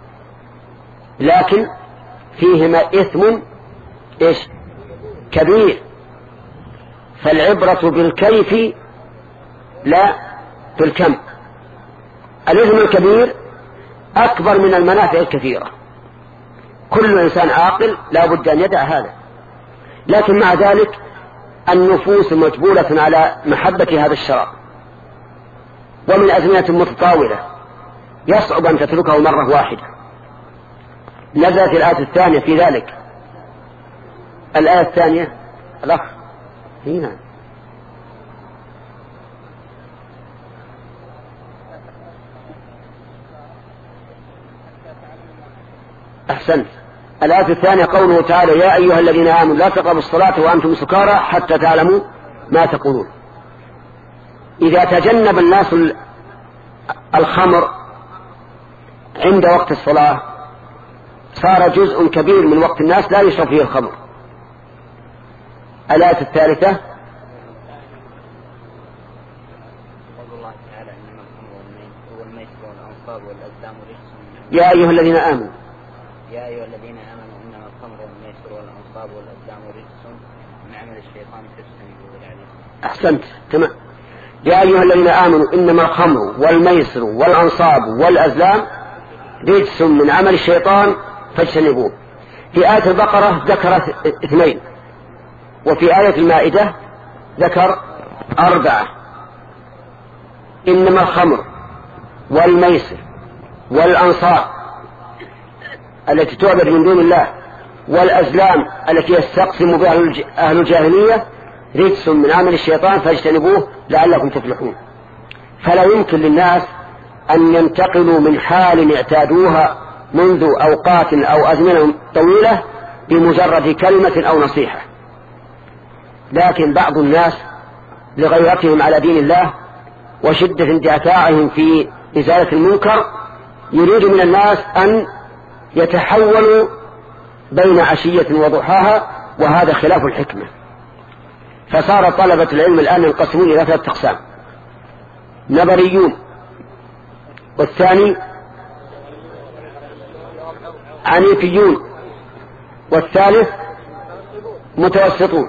Speaker 1: لكن فيهما إثم إيش كبير. فالعبرة بالكيف لا بالكم. الإثم الكبير أكبر من المنافع الكثيرة. كل إنسان عاقل لا بد أن يدع هذا، لكن مع ذلك النفوس مجبولة على محبة هذا الشراب، ومن أزمنة متطاولة يصعب أن تتركه مرة واحدة. نزلت الآية الثانية في ذلك. الآية الثانية الأخ هنا أحسنت. الآية الثانية قوله تعالى: يا أيها الذين آمنوا لا تقربوا الصلاة وأنتم سكارى حتى تعلموا ما تقولون. إذا تجنب الناس الخمر عند وقت الصلاة صار جزء كبير من وقت الناس لا يشرب فيه الخمر. الآية الثالثة يا أيها الذين آمنوا
Speaker 2: يا أيها الذين آمنوا إنما الخمر والميسر والأنصاب والأزلام رجس من عمل الشيطان فاجتنبوه لعلكم.
Speaker 1: أحسنت تمام. يا أيها الذين آمنوا إنما الخمر والميسر والأنصاب والأزلام رجس من عمل الشيطان فاجتنبوه. في آية البقرة ذكر اثنين، وفي آية المائدة ذكر أربعة. إنما الخمر والميسر والأنصاب التي تعبد من دون الله والأزلام التي يستقسم بها أهل الجاهلية رجس من عمل الشيطان فاجتنبوه لعلكم تفلحون. فلا يمكن للناس أن ينتقلوا من حال اعتادوها منذ أوقات أو أزمنة طويلة بمجرد كلمة أو نصيحة، لكن بعض الناس لغيرتهم على دين الله وشدة اندفاعهم في إزالة المنكر يريد من الناس أن يتحولوا بين عشية وضحاها، وهذا خلاف الحكمة. فصار طلبة العلم الآن ينقسمون إلى ثلاثة أقسام: نظريون، والثاني عنيفيون، والثالث متوسطون،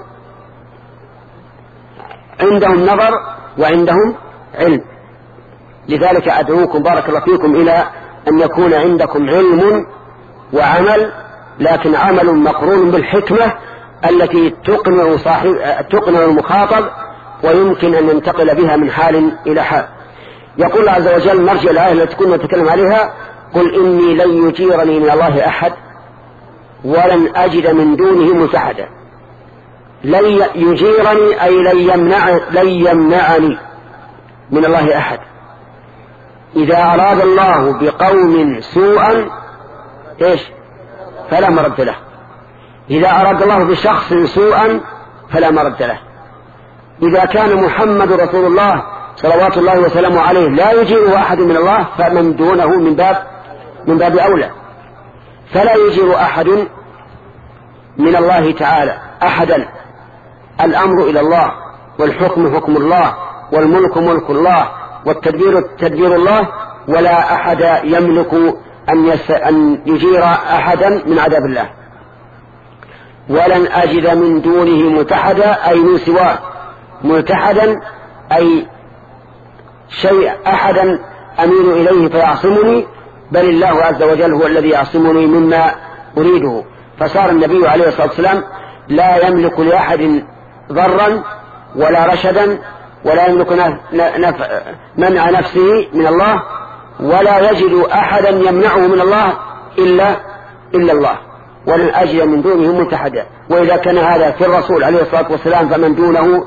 Speaker 1: عندهم نظر وعندهم علم. لذلك أدعوكم بارك الله فيكم إلى أن يكون عندكم علم وعمل، لكن عمل مقرون بالحكمة التي تقنع صاحب تقنع المخاطب ويمكن أن ينتقل بها من حال إلى حال. يقول الله عز وجل مرجع الآية التي كنا نتكلم عليها: قل إني لن يجيرني من الله أحد ولن أجد من دونه ملتحدا. لن يجيرني أي لن, يمنع لن يمنعني من الله أحد. إذا أراد الله بقوم سوءا إيش فلا مرد له، إذا أراد الله بشخص سوءا فلا مرد له. إذا كان محمد رسول الله صلوات الله وسلامه عليه لا يجير أحد من الله، فمن دونه من باب من باب أولى. فلا يجير أحد من الله تعالى أحدا. الأمر إلى الله، والحكم حكم الله، والملك ملك الله، والتدبير تدبير الله، ولا أحد يملك أن, يس... أن يجير أحدا من عذاب الله. ولن أجد من دونه ملتحدا أي من سواه، ملتحدا أي شيء أحدا أميل إليه فيعصمني، بل الله عز وجل هو الذي يعصمني مما أريده. فصار النبي عليه الصلاة والسلام لا يملك لأحد ضرا ولا رشدا، ولا يملك نفع منع نفسه من الله، ولا يجد أحدا يمنعه من الله إلا إلا الله. ولن أجد من دونه ملتحدا. وإذا كان هذا في الرسول عليه الصلاة والسلام فمن دونه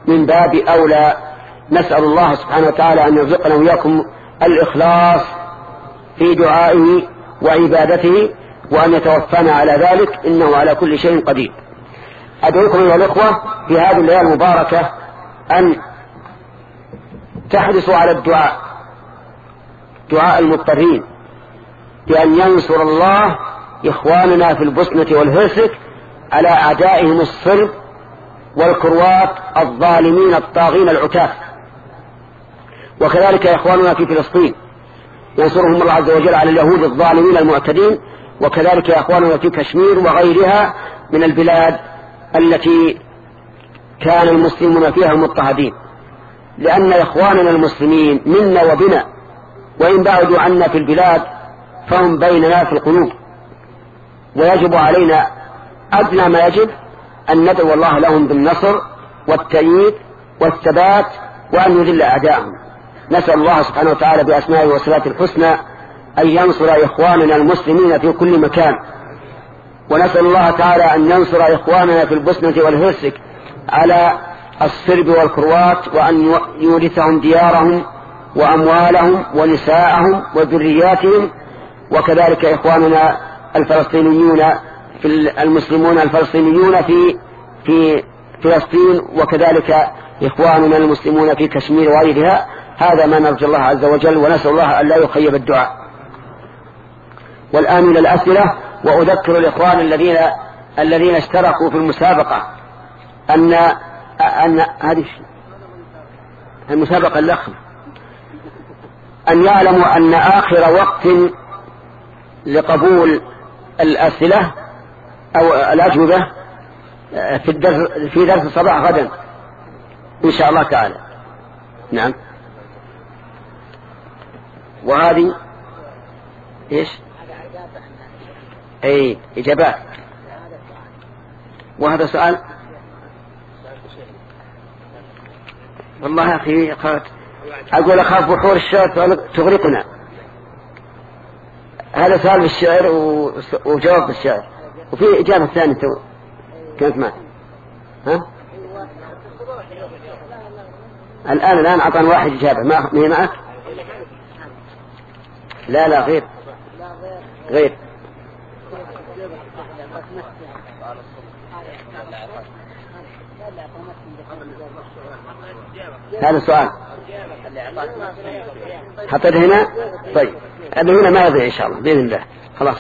Speaker 1: من باب أولى. نسأل الله سبحانه وتعالى أن يرزقنا وإياكم الإخلاص في دعائه وعبادته، وأن يتوفانا على ذلك، إنه على كل شيء قدير. أدعوكم أيها الإخوة في هذه الليلة المباركة أن تحرصوا على الدعاء، دعاء المضطرين، بأن ينصر الله إخواننا في البوسنة والهرسك على أعدائهم الصرب والكروات الظالمين الطاغين العتاة، وكذلك إخواننا في فلسطين ينصرهم الله عز وجل على اليهود الظالمين المعتدين، وكذلك إخواننا في كشمير وغيرها من البلاد التي كان المسلمون فيها مضطهدين، لأن إخواننا المسلمين منا وبنا، وإن بعدوا عنا في البلاد فهم بيننا في القلوب، ويجب علينا أدنى ما يجب أن ندعو الله لهم بالنصر والتأييد والثبات، وأن يذل أعداءهم. نسأل الله سبحانه وتعالى بأسمائه وصفاته الحسنى أن ينصر إخواننا المسلمين في كل مكان، ونسأل الله تعالى أن ينصر إخواننا في البوسنة والهرسك على الصرب والكروات، وأن يورثهم ديارهم وأموالهم ونساءهم وذرياتهم، وكذلك إخواننا الفلسطينيون في المسلمون الفلسطينيون في في فلسطين، وكذلك إخواننا المسلمون في كشمير وغيرها. هذا ما نرجو الله عز وجل، ونسأل الله أن لا يخيب الدعاء. والآن إلى الأسئلة. وأذكر الإخوان الذين الذين اشتركوا في المسابقة أن أن هذه المسابقة الأخرى أن يعلموا أن آخر وقت لقبول الأسئلة أو الأجوبة في الدرس في درس الصباح غدا إن شاء الله تعالى. نعم. وهذه إيش؟ أي إجابات. وهذا سؤال والله يا أخي أقول أخاف بحور الشعر تغرقنا. هذا سؤال بالشعر وجواب بالشعر، وفي إجابة ثانية كانت معي. ها؟ الآن الآن أعطان واحد إجابة ما هي معك؟ لا لا غير غير هذا السؤال حطيت هنا. طيب هذا هنا ما يضيع إن شاء الله بإذن الله. خلاص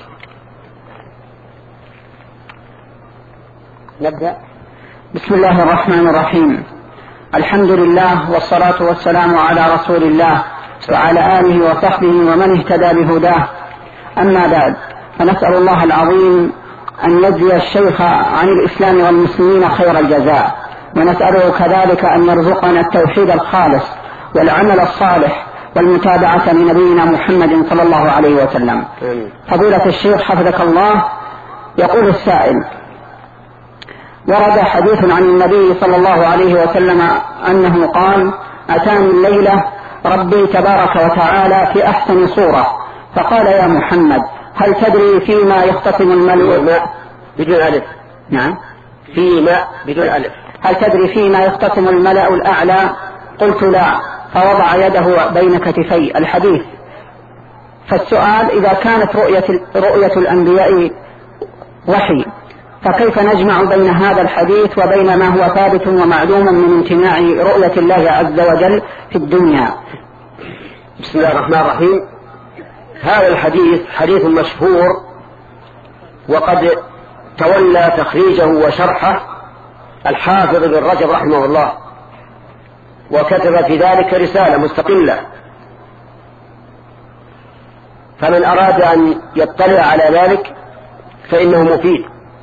Speaker 1: نبدأ.
Speaker 3: بسم الله الرحمن الرحيم. الحمد لله والصلاة والسلام على رسول الله وعلى آله وصحبه ومن اهتدى بهداه. أما بعد، فنسأل الله العظيم أن يجزي الشيخ عن الإسلام والمسلمين خير الجزاء، ونسأله كذلك أن يرزقنا التوحيد الخالص والعمل الصالح والمتابعة لنبينا محمد صلى الله عليه وسلم. فضيلة الشيخ حفظك الله، يقول السائل: ورد حديث عن النبي صلى الله عليه وسلم أنه قال: أتاني الليلة ربي تبارك وتعالى في أحسن صورة، فقال: يا محمد، هل تدري فيما يختصم الملأ
Speaker 1: بدون ألف؟
Speaker 3: نعم،
Speaker 1: فيما بدون ألف.
Speaker 3: هل تدري فيما يختصم الملأ الأعلى؟ قلت: لا. فوضع يده بين كتفي الحديث. فالسؤال: إذا كانت رؤية, رؤية الأنبياء وحي، فكيف نجمع بين هذا الحديث وبين ما هو ثابت ومعلوم من امتناع رؤية الله عز وجل في الدنيا؟
Speaker 1: بسم الله الرحمن الرحيم. هذا الحديث حديث مشهور، وقد تولى تخريجه وشرحه الحافظ ابن رجب رحمه الله، وكتب في ذلك رسالة مستقلة، فمن أراد أن يطلع على ذلك فإنه مفيد.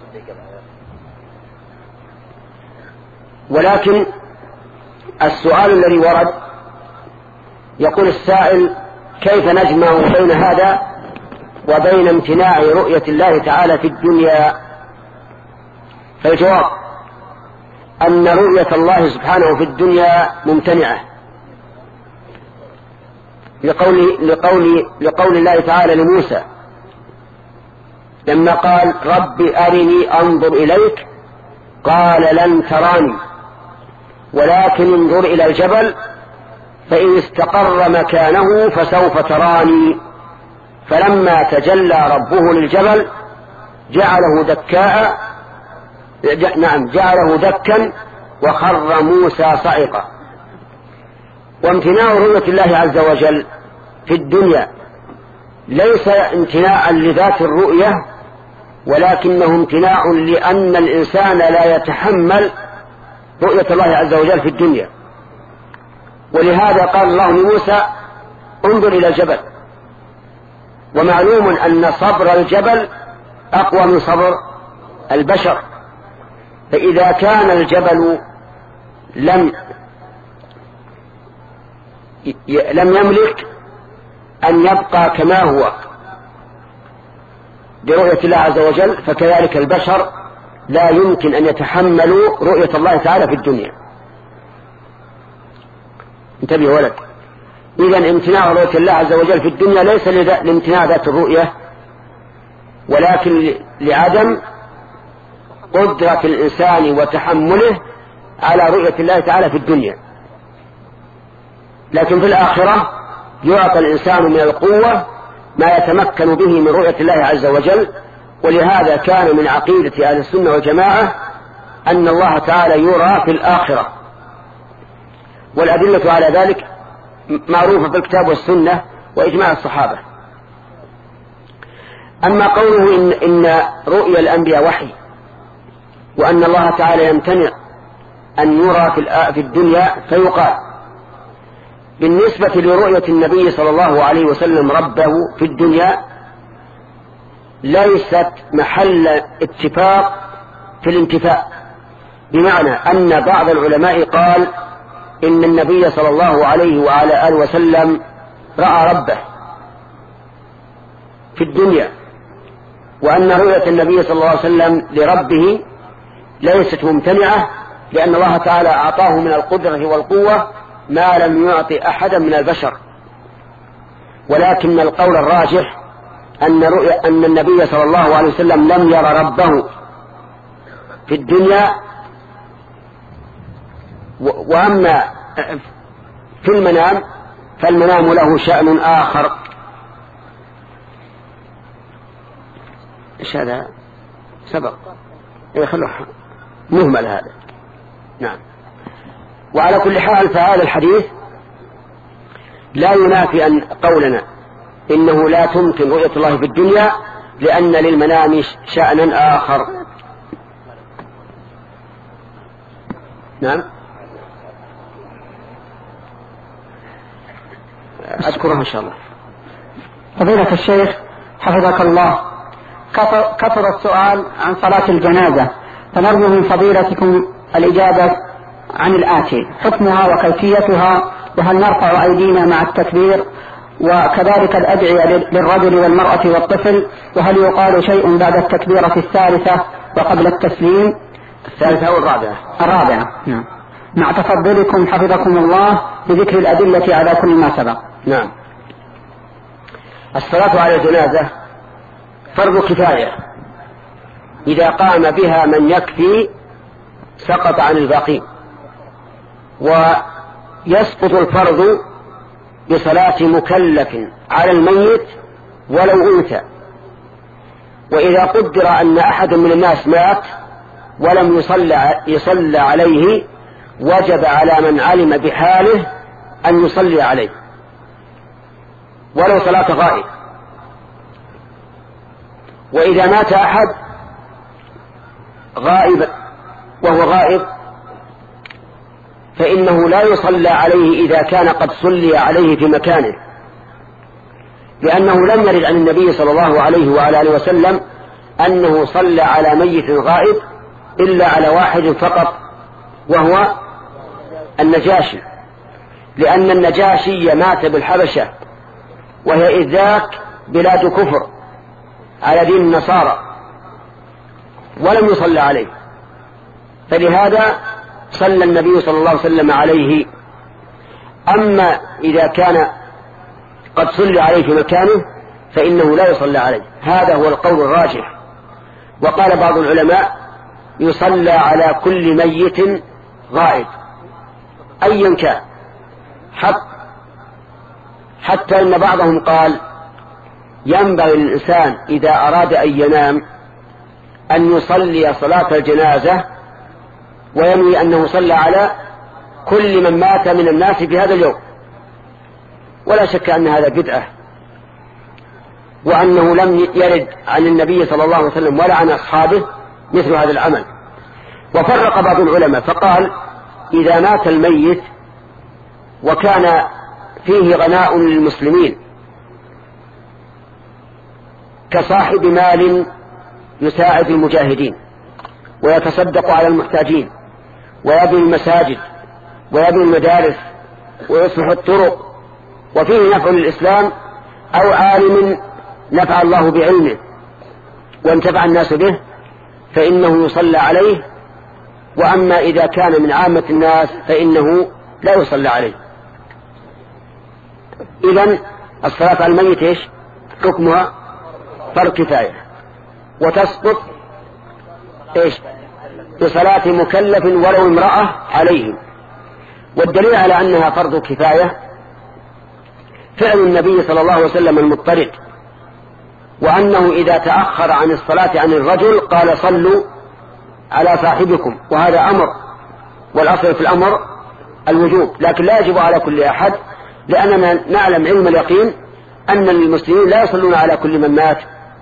Speaker 1: ولكن السؤال الذي ورد يقول السائل: كيف نجمع بين هذا وبين امتناع رؤية الله تعالى في الدنيا؟ فالجواب أن رؤية الله سبحانه في الدنيا ممتنعة، لقول, لقول, لقول الله تعالى لموسى لما قال: رب أرني أنظر إليك، قال: لن تراني ولكن انظر إلى الجبل فإن استقر مكانه فسوف تراني. فلما تجلى ربه للجبل جعله دكاء نعم جعله دكا وخر موسى صعقا. وامتناع رؤية الله عز وجل في الدنيا ليس امتناعا لذات الرؤية، ولكنه امتناع لأن الإنسان لا يتحمل رؤية الله عز وجل في الدنيا. ولهذا قال الله لموسى انظر إلى الجبل. ومعلوم أن صبر الجبل أقوى من صبر البشر، فإذا كان الجبل لم لم يملك أن يبقى كما هو برؤية الله عز وجل، فكذلك البشر لا يمكن أن يتحملوا رؤية الله تعالى في الدنيا. انتبه ولد. إذن امتناع رؤية الله عز وجل في الدنيا ليس لامتناع ذات الرؤية، ولكن لعدم قدرة الإنسان وتحمله على رؤية الله تعالى في الدنيا. لكن في الآخرة يعطى الإنسان من القوة ما يتمكن به من رؤية الله عز وجل. ولهذا كان من عقيدة أهل السنة والجماعة أن الله تعالى يرى في الآخرة، والأدلة على ذلك معروفة في الكتاب والسنة وإجماع الصحابة. أما قوله إن, إن رؤيا الأنبياء وحي، وأن الله تعالى يمتنع أن يرى في الدنيا، فيقال بالنسبة لرؤية النبي صلى الله عليه وسلم ربه في الدنيا ليست محل اتفاق في الانتفاء، بمعنى أن بعض العلماء قال إن النبي صلى الله عليه وعلى آله وسلم رأى ربه في الدنيا، وأن رؤية النبي صلى الله عليه وسلم لربه ليست ممتنعة، لأن الله تعالى أعطاه من القدرة والقوة ما لم يعطي أحدا من البشر. ولكن القول الراجح أن, رؤية أن النبي صلى الله عليه وسلم لم يرى ربه في الدنيا، وأما في المنام فالمنام له شأن آخر. إيش هذا؟ سبق يخلوه مهمل هذا. نعم. وعلى كل حال فهذا الحديث لا ينافي أن قولنا إنه لا تمكن رؤية الله في الدنيا، لأن للمنام شأنا آخر. نعم. أذكرها إن شاء الله.
Speaker 3: فضيلة الشيخ حفظك الله، كثر السؤال عن صلاة الجنازة، فنرجو من فضيلتكم الإجابة عن الآتي: حكمها وكيفيتها، وهل نرفع أيدينا مع التكبير، وكذلك الأدعية للرجل والمرأة والطفل، وهل يقال شيء بعد التكبيرة الثالثة وقبل التسليم؟
Speaker 1: الثالثة أو الرابعة؟
Speaker 3: الرابعة. نعم. مع تفضلكم حفظكم الله بذكر الأدلة على كل ما سبق.
Speaker 1: نعم. الصلاة على الجنازة فرض كفاية، إذا قام بها من يكفي سقط عن الباقي، ويسقط الفرض بصلاة مكلف على الميت ولو أنثى. وإذا قدر أن أحد من الناس مات ولم يصلى, يصلى عليه وجب على من علم بحاله أن يصلي عليه ولو صلاة غائب. وإذا مات أحد غائب وهو غائب فإنه لا يصلى عليه إذا كان قد صلي عليه في مكانه، لأنه لم يرد عن النبي صلى الله عليه وعلى آله وسلم أنه صلى على ميت غائب إلا على واحد فقط، وهو النجاشي، لأن النجاشي مات بالحبشة، وهي إذ ذاك بلاد كفر على دين النصارى، ولم يصلى عليه، فلهذا صلى النبي صلى الله عليه وسلم عليه. أما إذا كان قد صلى عليه في مكانه فإنه لا يصلى عليه. هذا هو القول الراجح. وقال بعض العلماء يصلى على كل ميت غائب، أيا كان، حتى إن بعضهم قال ينبغي للإنسان إذا أراد أن ينام أن يصلي صلاة الجنازة وينوي أنه صلى على كل من مات من الناس في هذا اليوم، ولا شك أن هذا بدعة، وأنه لم يرد عن النبي صلى الله عليه وسلم ولا عن أصحابه مثل هذا العمل. وفرق بعض العلماء فقال إذا مات الميت وكان فيه غناء للمسلمين كصاحب مال يساعد المجاهدين ويتصدق على المحتاجين ويبني المساجد ويبني المدارس ويصلح الطرق وفيه نفع للإسلام، أو عالم نفع الله بعلمه وانتفع الناس به، فإنه يصلى عليه. وأما إذا كان من عامة الناس فإنه لا يصلى عليه. إذن الصلاة على الميت إيش حكمها؟ فرض كفاية، وتسقط إيش بصلاة مكلف ولو امرأة عليه. والدليل على أنها فرض كفاية فعل النبي صلى الله عليه وسلم المضطرد، وأنه إذا تأخر عن الصلاة عن الرجل قال صلوا على صاحبكم، وهذا أمر، والأصل في الأمر الوجوب، لكن لا يجب على كل أحد، لأننا نعلم علم اليقين أن المسلمين لا يصلون على كل من مات.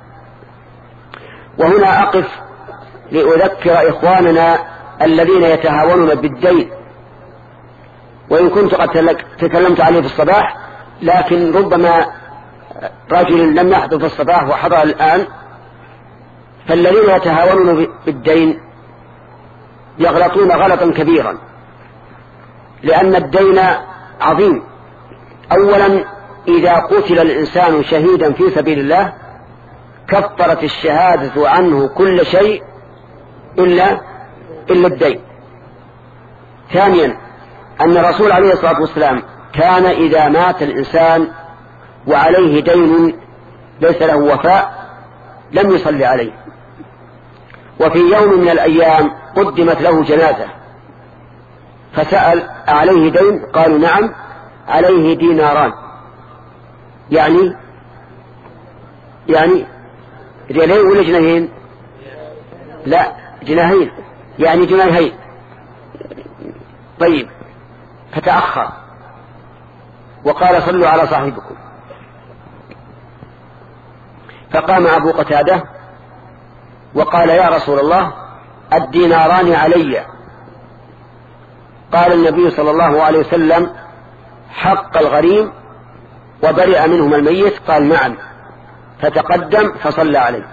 Speaker 1: وهنا أقف لأذكر إخواننا الذين يتهاونون بالدين، وإن كنت قد تكلمت عليه في الصباح، لكن ربما رجل لم يحضر في الصباح وحضر الآن. فالذين يتهاونون بالدين يغلطون غلطا كبيرا، لأن الدين عظيم. أولا إذا قتل الإنسان شهيدا في سبيل الله كفرت الشهادة عنه كل شيء إلا إلا الدين. ثانيا أن الرسول عليه الصلاة والسلام كان إذا مات الإنسان وعليه دين ليس له وفاء لم يصلي عليه. وفي يوم من الأيام قدمت له جنازة فسأل عليه دين؟ قالوا نعم عليه ديناران، يعني يعني ريالين ولا جنيهين؟ لا جناهين، يعني جنيهين. طيب فتأخر وقال صلوا على صاحبكم، فقام أبو قتادة وقال يا رسول الله الديناران علي. قال النبي صلى الله عليه وسلم حق الغريم وبرئ منهما الميت؟ قال نعم، فتقدم فصلى عليه.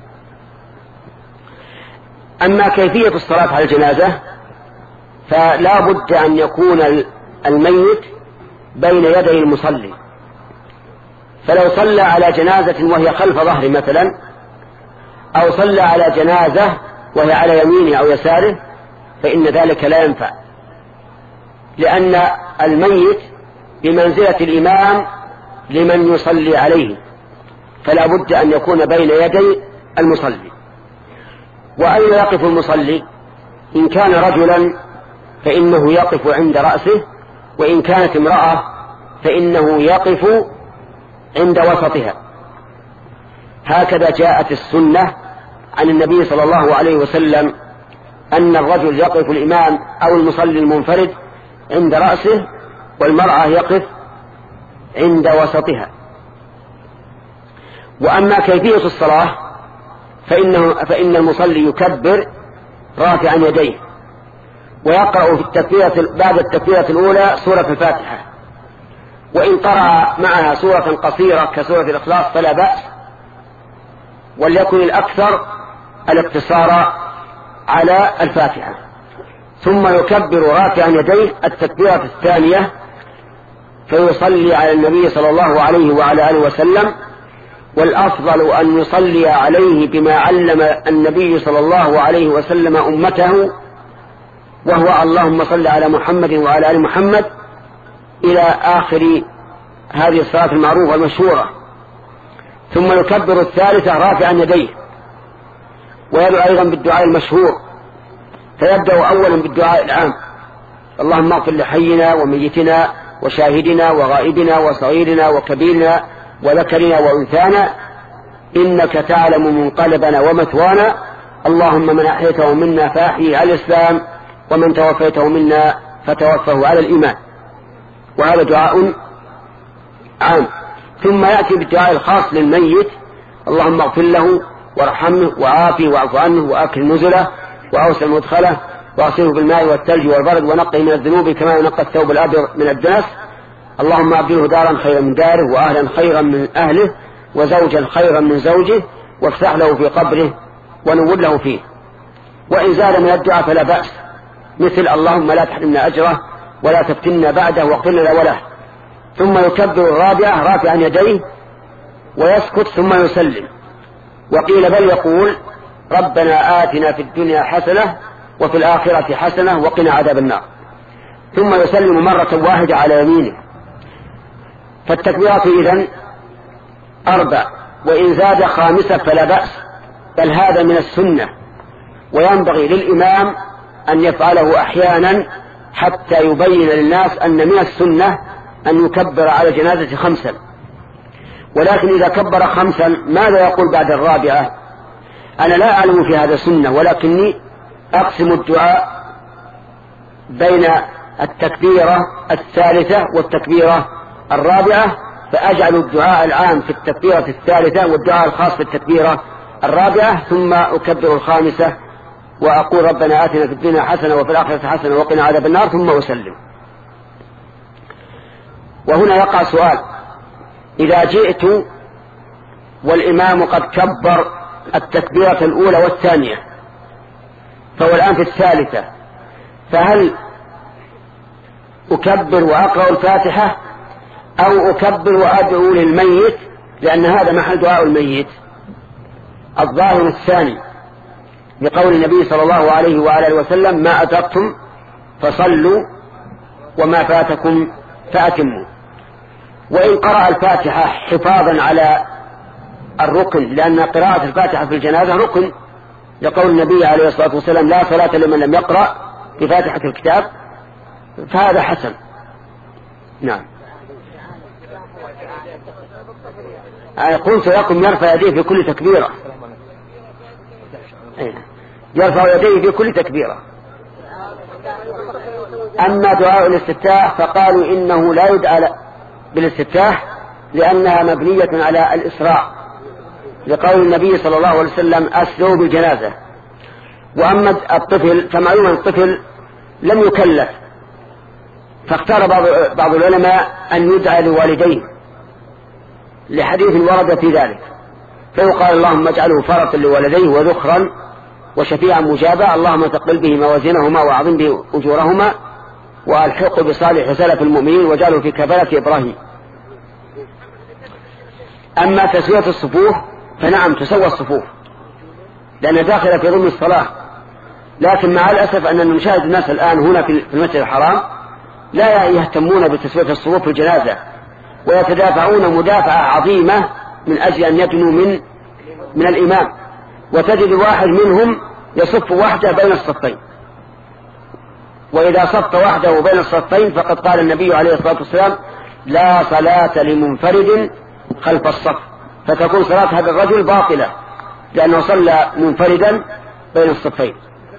Speaker 1: أما كيفية الصلاة على الجنازة فلا بد أن يكون الميت بين يدي المصلي، فلو صلى على جنازة وهي خلف ظهره مثلا، أو صلى على جنازة وهي على يمينه أو يساره، فإن ذلك لا ينفع، لأن الميت بمنزلة الإمام لمن يصلي عليه، فلا بد أن يكون بين يدي المصلي. وأين يقف المصلي؟ إن كان رجلا فإنه يقف عند رأسه، وإن كانت امرأة فإنه يقف عند وسطها. هكذا جاءت السنة عن النبي صلى الله عليه وسلم أن الرجل يقف الإمام أو المصلي المنفرد عند رأسه، والمرأة يقف عند وسطها. وأما كيفية الصلاة فإنه فإن المصلي يكبر رافعا يديه، ويقرأ في التكبيرة بعد التكبيرة الأولى سورة الفاتحة، وإن قرأ معها سورة قصيرة كسورة الإخلاص فلا بأس، وليكن الأكثر الاقتصار على الفاتحة. ثم يكبر رافعا يديه التكبيرة الثانية فيصلي على النبي صلى الله عليه وعلى آله وسلم. والأفضل أن يصلي عليه بما علم النبي صلى الله عليه وسلم أمته، وهو اللهم صل على محمد وعلى آل محمد إلى آخر هذه الصلاة المعروفة المشهورة. ثم يكبر الثالثة رافعا يديه، ويدعو أيضا بالدعاء المشهور، فيبدأ أولا بالدعاء العام اللهم اغفر لحينا وميتنا وشاهدنا وغائبنا وصغيرنا وكبيرنا وذكرنا وأنثانا إنك تعلم منقلبنا ومثوانا. اللهم من أحيته منا فأحيي على الإسلام ومن توفيته منا فتوفه على الإيمان. وهذا دعاء عام. ثم يأتي بالدعاء الخاص للميت: اللهم اغفر له وارحمه وعافه واعف عنه وأكرم نزله وأوسع مدخله واغسله بالماء والثلج والبرد ونقه من الذنوب كما ينقى الثوب الأبيض من الدنس. اللهم أبدله دارا خيرا من داره وأهلا خيرا من أهله وزوجا خيرا من زوجه وافسح له في قبره ونور له فيه. وإن زاد من الدعاء فلا بأس، مثل اللهم لا تحرمنا أجره ولا تفتنا بعده واغفر لنا وله. ثم يكبر الرابعة رافعا يديه ويسكت ثم يسلم. وقيل بل يقول: ربنا آتنا في الدنيا حسنة وفي الآخرة حسنة وقنا عذاب النار. ثم يسلم مرة واحدة على يمينه. فالتكبيرات إذن أربع، وإن زاد خامسة فلا بأس، بل هذا من السنة، وينبغي للإمام أن يفعله أحيانا حتى يبين للناس أن من السنة أن يكبر على الجنازة خمسا. ولكن إذا كبر خمسا ماذا يقول بعد الرابعة؟ أنا لا أعلم في هذا سنة، ولكني أقسم الدعاء بين التكبيرة الثالثة والتكبيرة الرابعة، فأجعل الدعاء العام في التكبيرة الثالثة والدعاء الخاص في التكبيرة الرابعة، ثم أكبر الخامسة وأقول ربنا آتنا في الدنيا حسنة وفي الآخرة حسنة وقنا عذاب النار، ثم أسلم. وهنا يقع سؤال: إذا جئت والإمام قد كبر التكبيرة الأولى والثانية فهو الآن في الثالثة، فهل أكبر وأقرأ الفاتحة أو أكبر وأدعو للميت لأن هذا محل دعاء الميت؟ الظاهر الثاني، بقول النبي صلى الله عليه وآله وسلم: ما أدركتم فصلوا وما فاتكم فأتموا. وإن قرأ الفاتحة حفاظا على الركن، لأن قراءة الفاتحة في الجنازة ركن، لقول النبي عليه الصلاة والسلام: لا صلاة لمن لم يقرأ بفاتحة الكتاب، فهذا حسن. نعم. أنا قلت لكم يرفع يديه في كل تكبيرة، يرفع يديه في كل تكبيرة. أما دعاء الاستفتاح فقالوا إنه لا يدعى بالاستفتاح لأنها مبنية على الإسراع، لقول النبي صلى الله عليه وسلم: أسروا بالجنازة. وأما الطفل فمعلوم الطفل لم يكلف، فاختار بعض, بعض العلماء أن يدعى لوالديه لحديث ورد في ذلك، فيقال: اللهم اجعله فرطا لوالديه وذخرا وشفيعا مجابا، اللهم تقبل به موازينهما وأعظم به أجورهما وألحقه بصالح سلف المؤمنين واجعله في كفالة إبراهيم. أما تسوية الصفوف فنعم تسوى الصفوف لأنها داخلة في ضمن الصلاة، لكن مع الأسف أننا نشاهد الناس الآن هنا في المسجد الحرام لا يهتمون بتسوية الصفوف في الجنازة، ويتدافعون مدافعة عظيمة من أجل أن يدنوا من من الإمام، وتجد واحد منهم يصف وحده بين الصفين، وإذا صف وحده بين الصفين فقد قال النبي عليه الصلاة والسلام: لا صلاة لمنفرد خلف الصف، فتكون صلاة هذا الرجل باطلة لأنه صلى منفردا بين الصفين.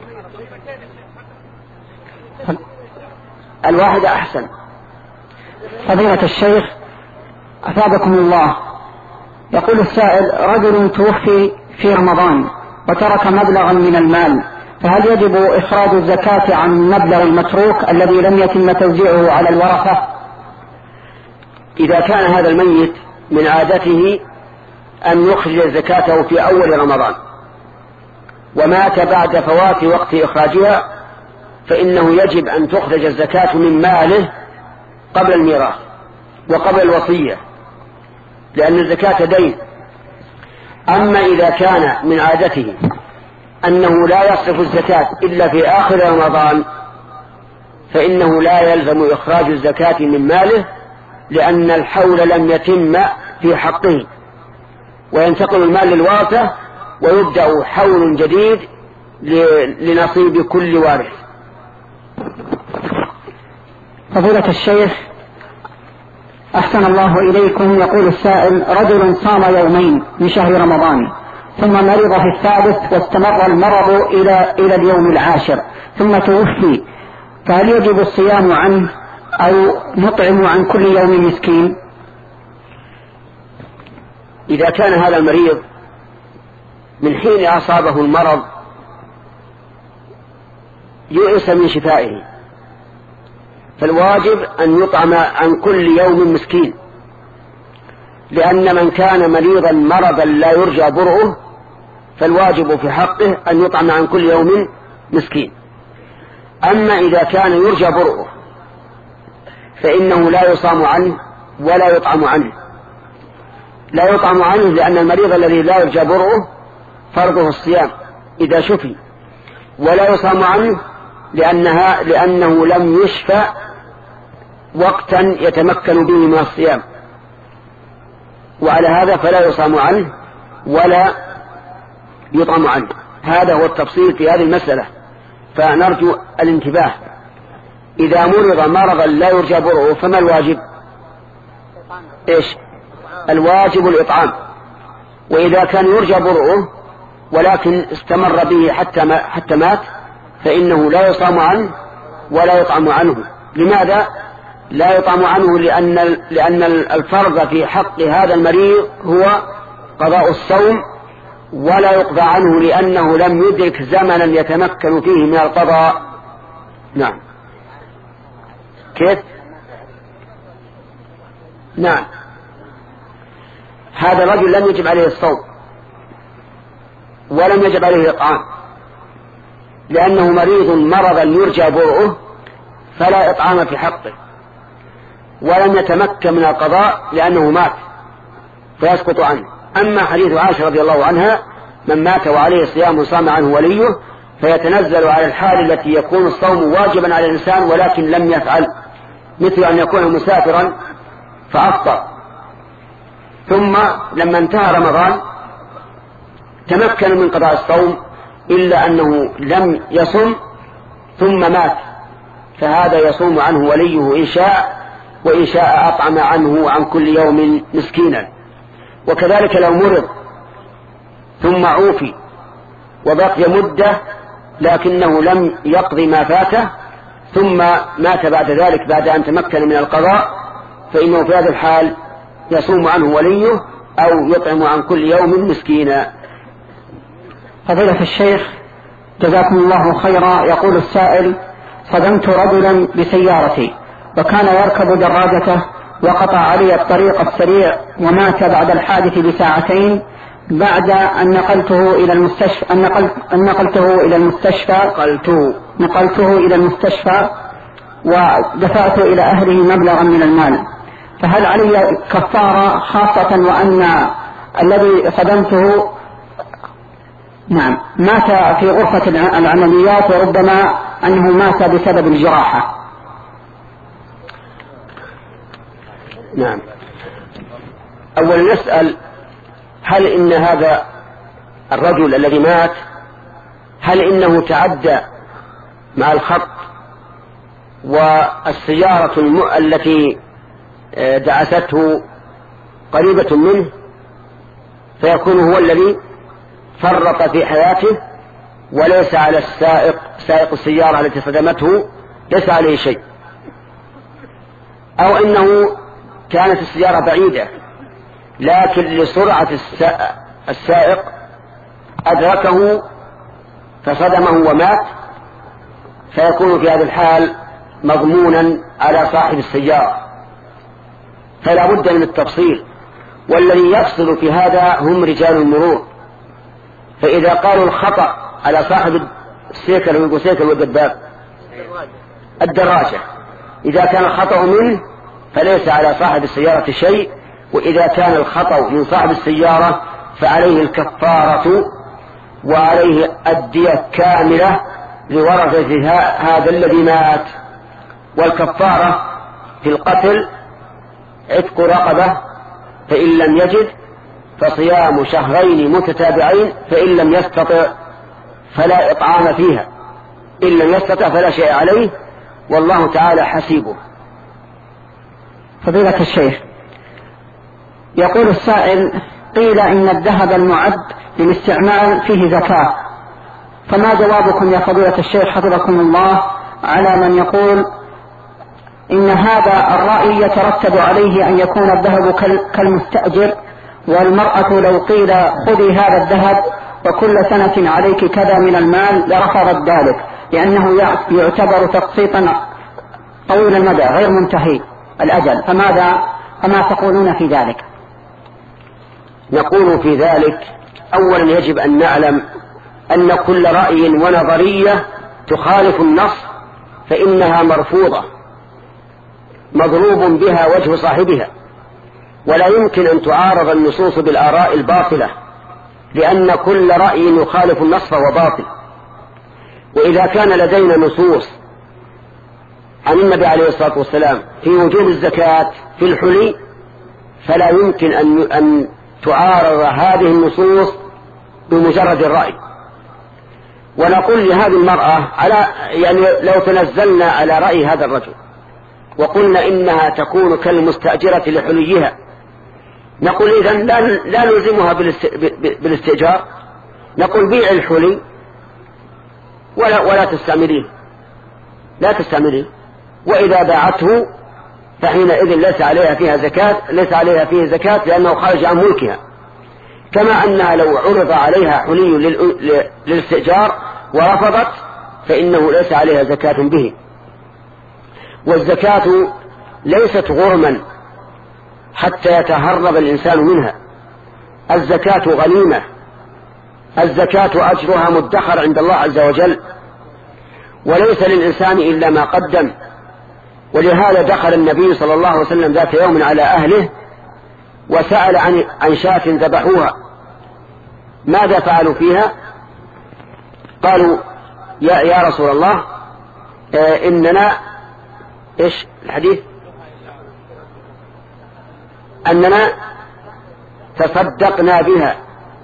Speaker 1: الواحدة أحسن.
Speaker 3: فضيلة الشيخ أثابكم الله، يقول السائل: رجل توفي في رمضان وترك مبلغا من المال، فهل يجب إخراج الزكاة عن المبلغ المتروك الذي لم يتم توزيعه على الورثة؟
Speaker 1: إذا كان هذا الميت من عادته أن يخرج زكاته في أول رمضان ومات بعد فوات وقت إخراجها، فإنه يجب أن تخرج الزكاة من ماله قبل الميراث وقبل الوصية، لأن الزكاة دين. أما إذا كان من عادته أنه لا يصرف الزكاة إلا في آخر رمضان فإنه لا يلزم إخراج الزكاة من ماله، لأن الحول لم يتم في حقه، وينتقل المال للوارثة ويبدأ حول جديد لنصيب كل وارث.
Speaker 3: فضيلة الشيخ أحسن الله إليكم، يقول السائل: رجل صام يومين من شهر رمضان ثم مرض في الثالث واستمر المرض إلى إلى اليوم العاشر ثم توفي، فهل يجب الصيام عنه أو نطعم عن كل يوم مسكين؟
Speaker 1: إذا كان هذا المريض من حين أصابه المرض يؤس من شفائه، فالواجب أن يطعم عن كل يوم مسكين، لأن من كان مريضا مرضا لا يرجى برؤه فالواجب في حقه أن يطعم عن كل يوم مسكين. أما إذا كان يرجى برؤه فإنه لا يصام عنه ولا يطعم عنه. لا يطعم عنه لأن المريض الذي لا يرجى برؤه فرضه الصيام إذا شفي، ولا يصام عنه لأنها لأنه لم يشفى وقتا يتمكن به من الصيام، وعلى هذا فلا يصام عنه ولا يطعم عنه. هذا هو التفصيل في هذه المسألة، فنرجو الانتباه. إذا مرض مرضا لا يرجى برؤه فما الواجب؟ إيش الواجب؟ الإطعام. وإذا كان يرجى برؤه ولكن استمر به حتى ما حتى مات فإنه لا يصام عنه ولا يطعم عنه. لماذا لا يطعم عنه؟ لأن لأن الفرض في حق هذا المريض هو قضاء الصوم، ولا يقضى عنه لأنه لم يدرك زمنا يتمكن فيه من القضاء. نعم. كيف؟ نعم، هذا الرجل لم يجب عليه الصوم ولم يجب عليه الإطعام، لأنه مريض مرضا يرجى برؤه فلا إطعام في حقه، ولم يتمكن من القضاء لأنه مات فيسقط عنه. أما حديث عائشة رضي الله عنها: من مات وعليه صيام صام عنه وليه، فيتنزل على الحال التي يكون الصوم واجبا على الإنسان ولكن لم يفعل، مثل أن يكون مسافرا فأفطر، ثم لما انتهى رمضان تمكن من قضاء الصوم إلا أنه لم يصم ثم مات، فهذا يصوم عنه وليه إن شاء، وإن شاء أطعم عنه عن كل يوم مسكينا. وكذلك لو مرض ثم عوفي وبقي مدة لكنه لم يقضي ما فاته ثم مات بعد ذلك بعد أن تمكن من القضاء، فإنه في هذا الحال يصوم عنه وليه أو يطعم عن كل يوم مسكينا.
Speaker 3: فضيلة الشيخ جزاكم الله خيرا، يقول السائل: صدمت رجلا بسيارتي وكان يركب دراجته وقطع علي الطريق السريع ومات بعد الحادث بساعتين، بعد أن نقلته إلى المستشفى أن نقلت أن نقلته إلى المستشفى نقلته نقلته إلى المستشفى ودفعت إلى أهله مبلغا من المال، فهل علي كفارة، خاصة وأن الذي صدمته نعم مات في غرفة العمليات وربما أنه مات بسبب الجراحة؟
Speaker 1: نعم. أولا نسأل: هل إن هذا الرجل الذي مات هل إنه تعدى مع الخط والسيارة الم... التي دعسته قريبة منه فيكون هو الذي فرط في حياته وليس على السائق سائق السيارة التي صدمته ليس عليه شيء، أو إنه كانت السيارة بعيدة لكن لسرعة السائق أدركه فصدمه ومات، فيكون في هذا الحال مضمونا على صاحب السيارة. فلا بد من التفصيل، والذي يفصل في هذا هم رجال المرور، فإذا قالوا الخطأ على صاحب السيكل والسيكل والدباب الدراجة، إذا كان الخطأ منه فليس على صاحب السيارة شيء، وإذا كان الخطأ من صاحب السيارة فعليه الكفارة وعليه الدية كاملة لورثة هذا الذي مات. والكفارة في القتل عتق رقبة، فإن لم يجد فصيام شهرين متتابعين، فإن لم يستطع فلا إطعام فيها، إن لم يستطع فلا شيء عليه، والله تعالى حسيبه.
Speaker 3: فضيلة الشيخ، يقول السائل: قيل إن الذهب المعد للاستعمال فيه زكاة، فما جوابكم يا فضيلة الشيخ حفظكم الله على من يقول إن هذا الرأي يترتب عليه أن يكون الذهب كالمستأجر، والمرأة لو قيل خذي هذا الذهب وكل سنة عليك كذا من المال لرفضت ذلك، لأنه يعتبر تقسيطا طويل المدى غير منتهي الأجل، فماذا فما تقولون في ذلك؟
Speaker 1: نقول في ذلك: أولا يجب أن نعلم أن كل رأي ونظرية تخالف النص فإنها مرفوضة مضروب بها وجه صاحبها، ولا يمكن أن تعارض النصوص بالآراء الباطلة، لأن كل رأي يخالف النص فهو باطل. وإذا كان لدينا نصوص عن النبي عليه الصلاة والسلام في وجوب الزكاة في الحلي، فلا يمكن أن أن تعارض هذه النصوص بمجرد الرأي. ونقول لهذه المرأة على يعني لو تنزلنا على رأي هذا الرجل وقلنا إنها تكون كالمستأجرة لحليها، نقول إذن لا, لا نلزمها بالاستئجار، نقول بيع الحلي ولا, ولا تستعمليه لا تستعمليه وإذا باعته فحينئذ ليس عليها فيها زكاة ليس عليها فيه زكاة لأنه خارج عن ملكها، كما أنها لو عرض عليها حلي للاستئجار ورفضت فإنه ليس عليها زكاة به. والزكاة ليست غرما حتى يتهرب الإنسان منها، الزكاة غنيمة، الزكاة أجرها مدخر عند الله عز وجل، وليس للإنسان إلا ما قدم. ولهذا دخل النبي صلى الله عليه وسلم ذات يوم على أهله وسأل عن عن شاة ذبحوها ماذا فعلوا فيها؟ قالوا يا, يا رسول الله آه إننا إيش الحديث أننا تصدقنا بها.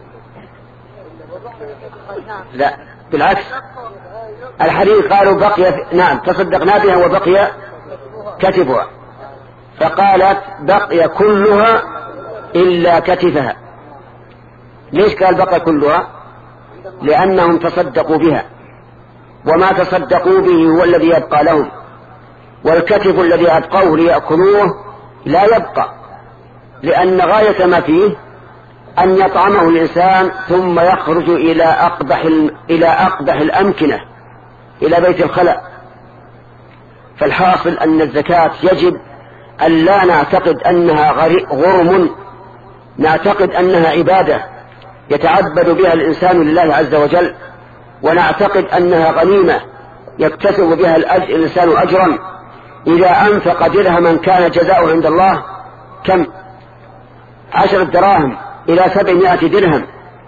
Speaker 1: لا بالعكس، الحديث قالوا بقي نعم تصدقنا بها وبقي كتفها، فقالت بقي كلها إلا كتفها. ليش قال بقي كلها؟ لأنهم تصدقوا بها، وما تصدقوا به هو الذي يبقى لهم، والكتف الذي أبقوه ليأكلوه لا يبقى، لأن غاية ما فيه أن يطعمه الإنسان ثم يخرج إلى أقبح, إلى أقبح الأمكنة، إلى بيت الخلاء. فالحاصل أن الزكاة يجب أن لا نعتقد أنها غرم، نعتقد أنها عبادة يتعبد بها الإنسان لله عز وجل، ونعتقد أنها غنيمة يكتسب بها الإنسان أجرا. إذا أنفق درهما كان جزاؤه عند الله كم؟ عشر دراهم إلى سبعمائة درهم.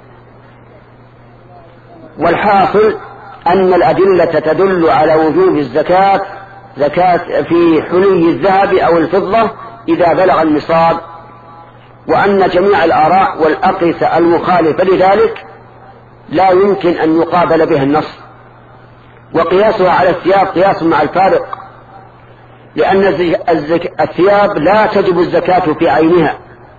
Speaker 1: والحاصل أن الأدلة تدل على وجوب الزكاة زكاة في حلي الذهب أو الفضة إذا بلغ النصاب، وأن جميع الآراء والأقيسة المخالفة لذلك لا يمكن أن يقابل بها النص. وقياسها على الثياب قياس مع الفارق، لأن الثياب لا تجب الزكاة في عينها،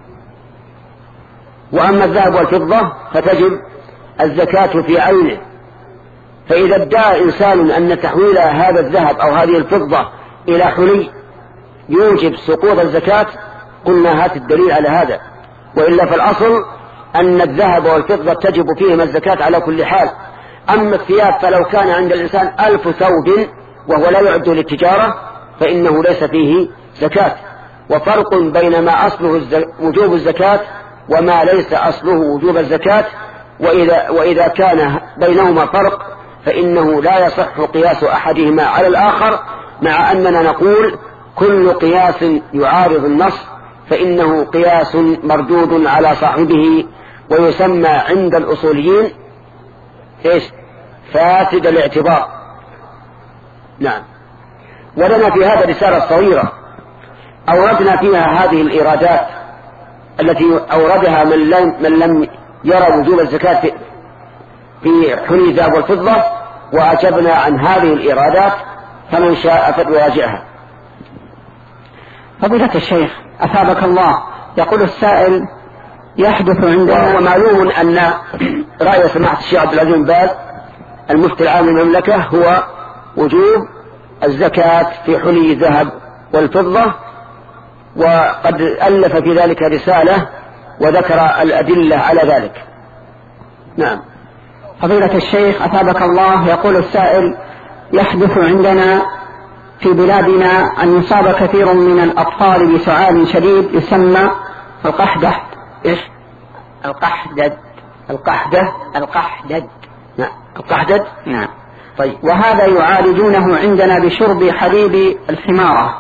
Speaker 1: وأما الذهب والفضة فتجب الزكاة في عينه. فإذا ادعى إنسان أن تحويل هذا الذهب أو هذه الفضة إلى حلي يوجب سقوط الزكاة قلنا هات الدليل على هذا، وإلا فالأصل أن الذهب والفضة تجب فيهما الزكاة على كل حال. أما الثياب فلو كان عند الإنسان ألف ثوب وهو لا يعد للتجارة فإنه ليس فيه زكاة. وفرق بين ما أصله وجوب الزكاة وما ليس أصله وجوب الزكاة، وإذا, وإذا كان بينهما فرق فإنه لا يصح قياس أحدهما على الآخر، مع أننا نقول كل قياس يعارض النص فإنه قياس مردود على صاحبه، ويسمى عند الأصوليين إيش؟ فاسد الاعتبار. نعم. ولنا في هذا رسالة صغيرة أوردنا فيها هذه الإيرادات التي أوردها من لم, من لم يرى وجوب الزكاة في حلي الذهب والفضة، وأجبنا عن هذه الإيرادات، فمن شاء فليراجعها.
Speaker 3: فضيلة الشيخ أثابك الله، يقول السائل: يحدث عندنا،
Speaker 1: ومعلوم أن رأي سماحة الشيخ عبد العزيز بن باز المفتي العام للمملكة هو وجوب الزكاة في حلي الذهب والفضة، وقد ألف في ذلك رسالة وذكر الأدلة على ذلك. نعم.
Speaker 3: فضيلة الشيخ أثابك الله، يقول السائل: يحدث عندنا في بلادنا أن يصاب كثير من الأطفال بسعال شديد يسمى القحدة.
Speaker 1: إيش؟
Speaker 3: القحدد.
Speaker 1: القحدة.
Speaker 3: القحدد.
Speaker 1: نعم. القحدد.
Speaker 3: نعم.
Speaker 1: طيب.
Speaker 3: وهذا يعالجونه عندنا بشرب حليب الحمارة.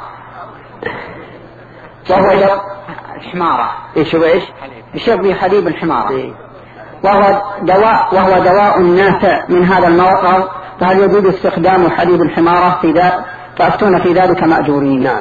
Speaker 3: وهو الحمارة.
Speaker 1: إيش هو إيش؟
Speaker 3: بشرب حليب الحمارة.
Speaker 1: إيه؟
Speaker 3: وهو دواء وهو دواء نافع من هذا المرض، فهل يجوز استخدام حليب الحمارة في ذلك؟ فأفتون في ذلك مأجورين.
Speaker 1: نعم.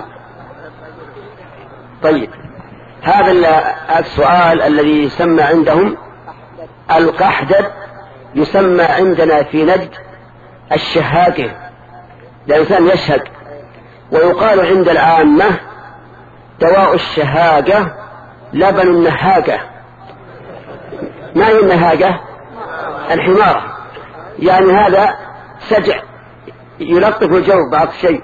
Speaker 1: طيب، هذا السؤال الذي يسمى عندهم القحدد يسمى عندنا في نجد الشهاقة، الإنسان يشهق، ويقال عند العامة دواء الشهاقة لبن النهاقة. ما هي النهاقة؟ الحمار، يعني هذا سجع يلطف الجو بعض الشيء،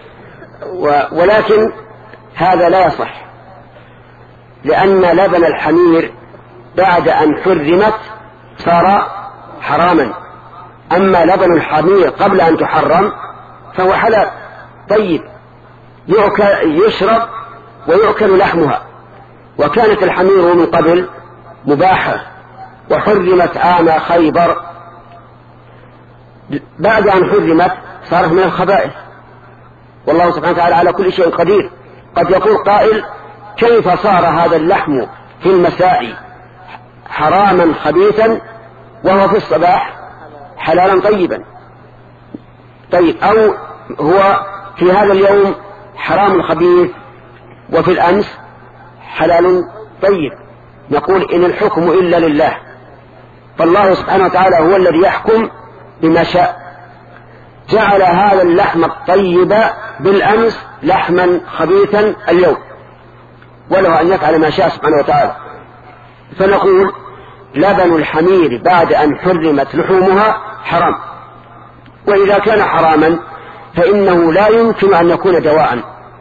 Speaker 1: ولكن هذا لا يصح، لأن لبن الحمير بعد أن حرمت صار حراما، أما لبن الحمير قبل أن تحرم فهو حلال طيب، يؤكل يشرب ويؤكل لحمها. وكانت الحمير من قبل مباحة وحرمت عام خيبر، بعد أن حرمت صارت من الخبائث، والله سبحانه وتعالى على كل شيء قدير. قد يقول قائل: كيف صار هذا اللحم في المساء حراما خبيثا وهو في الصباح حلالا طيبا؟ طيب، أو هو في هذا اليوم حرام خبيث وفي الأمس حلال طيب. نقول: إن الحكم إلا لله، فالله سبحانه وتعالى هو الذي يحكم بما شاء. جعل هذا اللحم الطيب بالأمس لحما خبيثا اليوم، وله أن يفعل ما شاء سبحانه وتعالى. فنقول: لبن الحمير بعد أن حرمت لحومها حرام، وإذا كان حراما فإنه لا يمكن أن يكون دواء،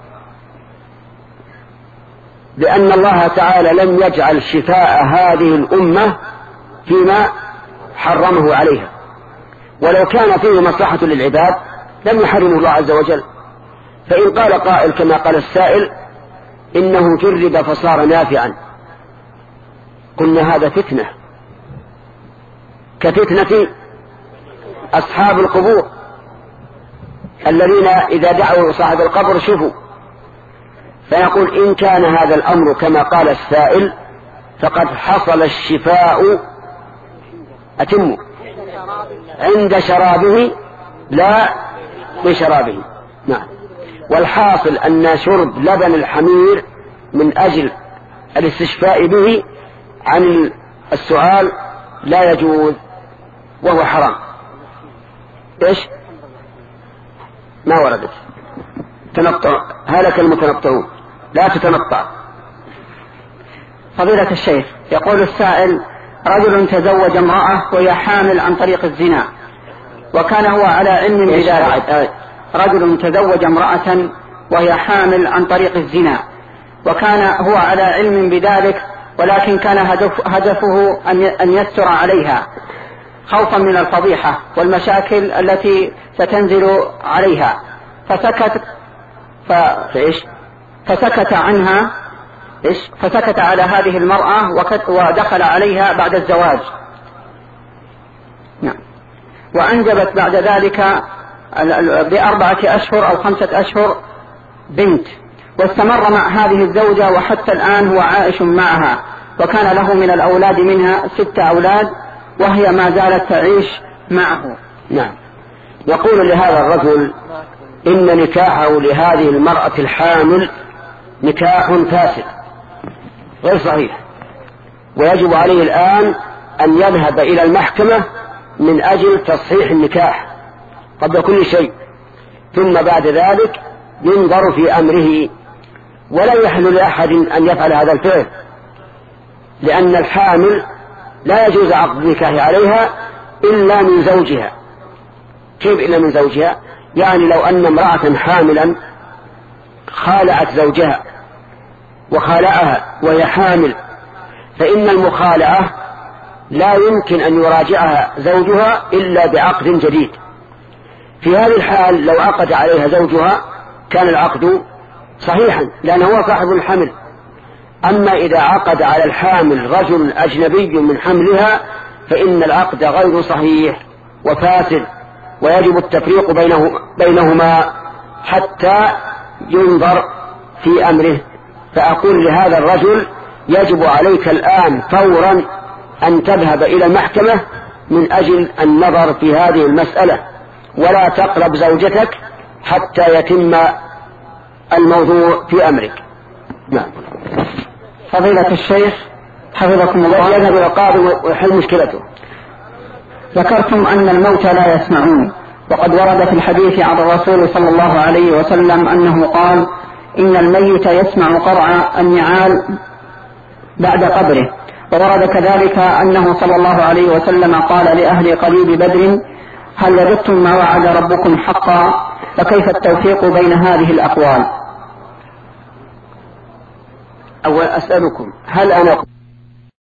Speaker 1: لأن الله تعالى لم يجعل شفاء هذه الأمة فيما حرمه عليها، ولو كان فيه مصلحة للعباد لم يحرمه الله عز وجل. فإن قال قائل كما قال السائل إنه جرب فصار نافعا، قلنا هذا فتنة كفتنة أصحاب القبور الذين إذا دعوا صاحب القبر شفوا. فيقول: إن كان هذا الأمر كما قال السائل فقد حصل الشفاء أتم عند شرابه لا بشرابه. نعم. والحاصل أن شرب لبن الحمير من أجل الاستشفاء به عن السؤال لا يجوز وهو حرام. إيش؟ ما وردت تنطع، هلك المتنطعون، لا تتنطع.
Speaker 3: فضيلة الشيخ، يقول السائل: رجل تزوج امرأة وهي حامل عن طريق الزنا، وكان هو على علم بذلك. رجل تزوج امرأة وهي حامل عن طريق الزنا، وكان هو على علم بذلك، ولكن كان هدف هدفه أن يستر عليها خوفا من الفضيحة والمشاكل التي ستنزل عليها، فسكت ف... فإيش؟ فسكت عنها إيش؟ فسكت على هذه المرأة وكت... ودخل عليها بعد الزواج. نعم. وأنجبت بعد ذلك بأربعة أشهر أو خمسة أشهر بنت، واستمر مع هذه الزوجة وحتى الآن هو عائش معها، وكان له من الأولاد منها ستة أولاد، وهي ما زالت تعيش معه.
Speaker 1: نعم. يقول لهذا الرجل: إن نكاحه لهذه المرأة الحامل نكاح فاسد غير صحيح، ويجب عليه الآن أن يذهب إلى المحكمة من أجل تصحيح النكاح قبل كل شيء، ثم بعد ذلك ينظر في أمره ولا يحل لأحد أن يفعل هذا الفعل، لأن الحامل لا يجوز عقد النكاح عليها إلا من زوجها. كيف إلا من زوجها؟ يعني لو أن امرأة حاملا خالعت زوجها وخالعها وهي حامل، فإن المخالعة لا يمكن أن يراجعها زوجها إلا بعقد جديد. في هذه الحال لو عقد عليها زوجها كان العقد صحيحا لأنه هو صاحب الحمل. أما إذا عقد على الحامل رجل أجنبي من حملها فإن العقد غير صحيح وفاسد، ويجب التفريق بينه بينهما حتى ينظر في أمره. فأقول لهذا الرجل يجب عليك الآن فورا أن تذهب إلى المحكمة من أجل النظر في هذه المسألة، ولا تقرب زوجتك حتى يتم الموضوع في أمرك. نعم.
Speaker 3: فضيلة الشيخ حفظكم الله،
Speaker 1: يذهب إلى القاضي ويحل مشكلته.
Speaker 3: ذكرتم أن الموتى لا يسمعون، وقد ورد في الحديث عن الرسول صلى الله عليه وسلم أنه قال: إن الميت يسمع قرع النعال بعد قبره. وورد كذلك أنه صلى الله عليه وسلم قال لأهل قليب بدر: هل وجدتم ما وعد ربكم حقا؟ فكيف التوفيق بين هذه الأقوال؟
Speaker 1: أول أسألكم، هل أنا